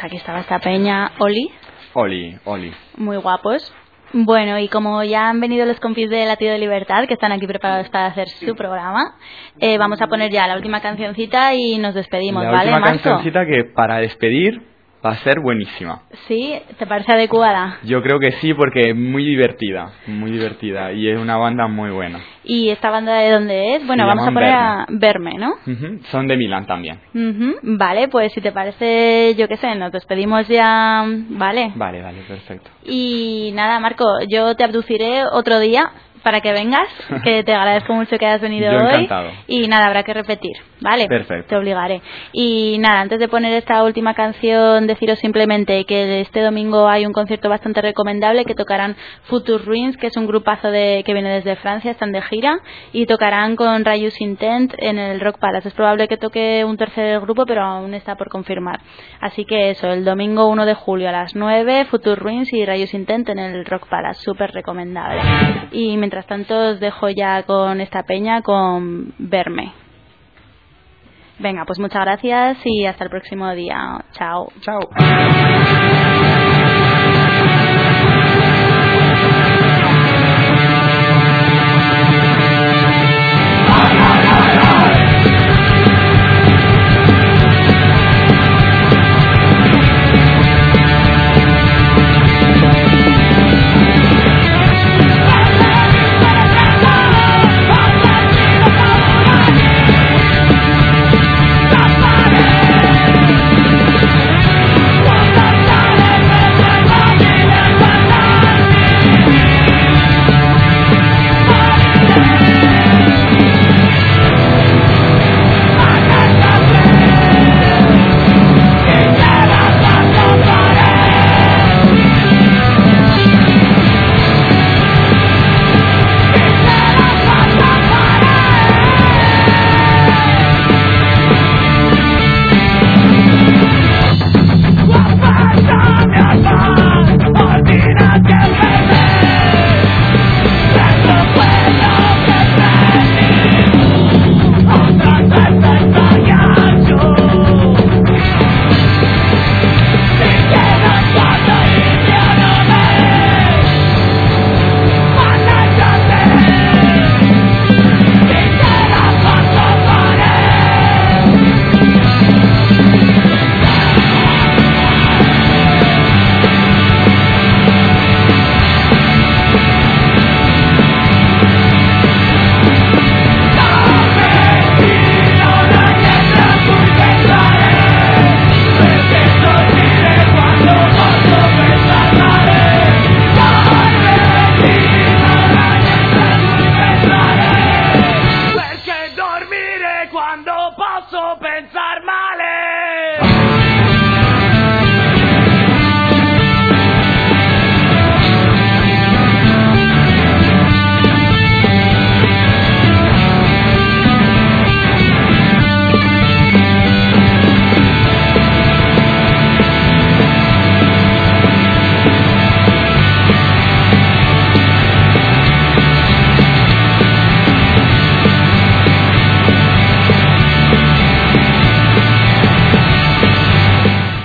aquí estaba esta peña, Oli. Oli, Oli. Muy guapos. Bueno, y como ya han venido los compis de Latido de Libertad, que están aquí preparados para hacer su programa, eh, vamos a poner ya la última cancioncita y nos despedimos, la ¿vale, última Marco? cancioncita que para despedir va a ser buenísima. ¿Sí? ¿Te parece adecuada? Yo creo que sí, porque es muy divertida, muy divertida, y es una banda muy buena. ¿Y esta banda de dónde es? Bueno, Se vamos a llaman poner a Verme, ¿no? Uh-huh. Son de Milán también. Uh-huh. Vale, pues si te parece, yo qué sé, nos despedimos ya, ¿vale? Vale, vale, perfecto. Y nada, Marco, yo te abduciré otro día para que vengas, que te agradezco mucho que hayas venido Yo hoy. encantado. Y nada, habrá que repetir, ¿vale? Perfecto. Te obligaré. Y nada, antes de poner esta última canción, deciros simplemente que este domingo hay un concierto bastante recomendable que tocarán Future Ruins, que es un grupazo de, que viene desde Francia, están de gira, y tocarán con Rayus Intent en el Rock Palace. Es probable que toque un tercer grupo, pero aún está por confirmar. Así que eso, el domingo uno de julio a las nueve, Future Ruins y Rayus Intent en el Rock Palace, súper recomendable. Y mientras tanto os dejo ya con esta peña, con Verme. Venga, pues muchas gracias y hasta el próximo día. Chao. Chao.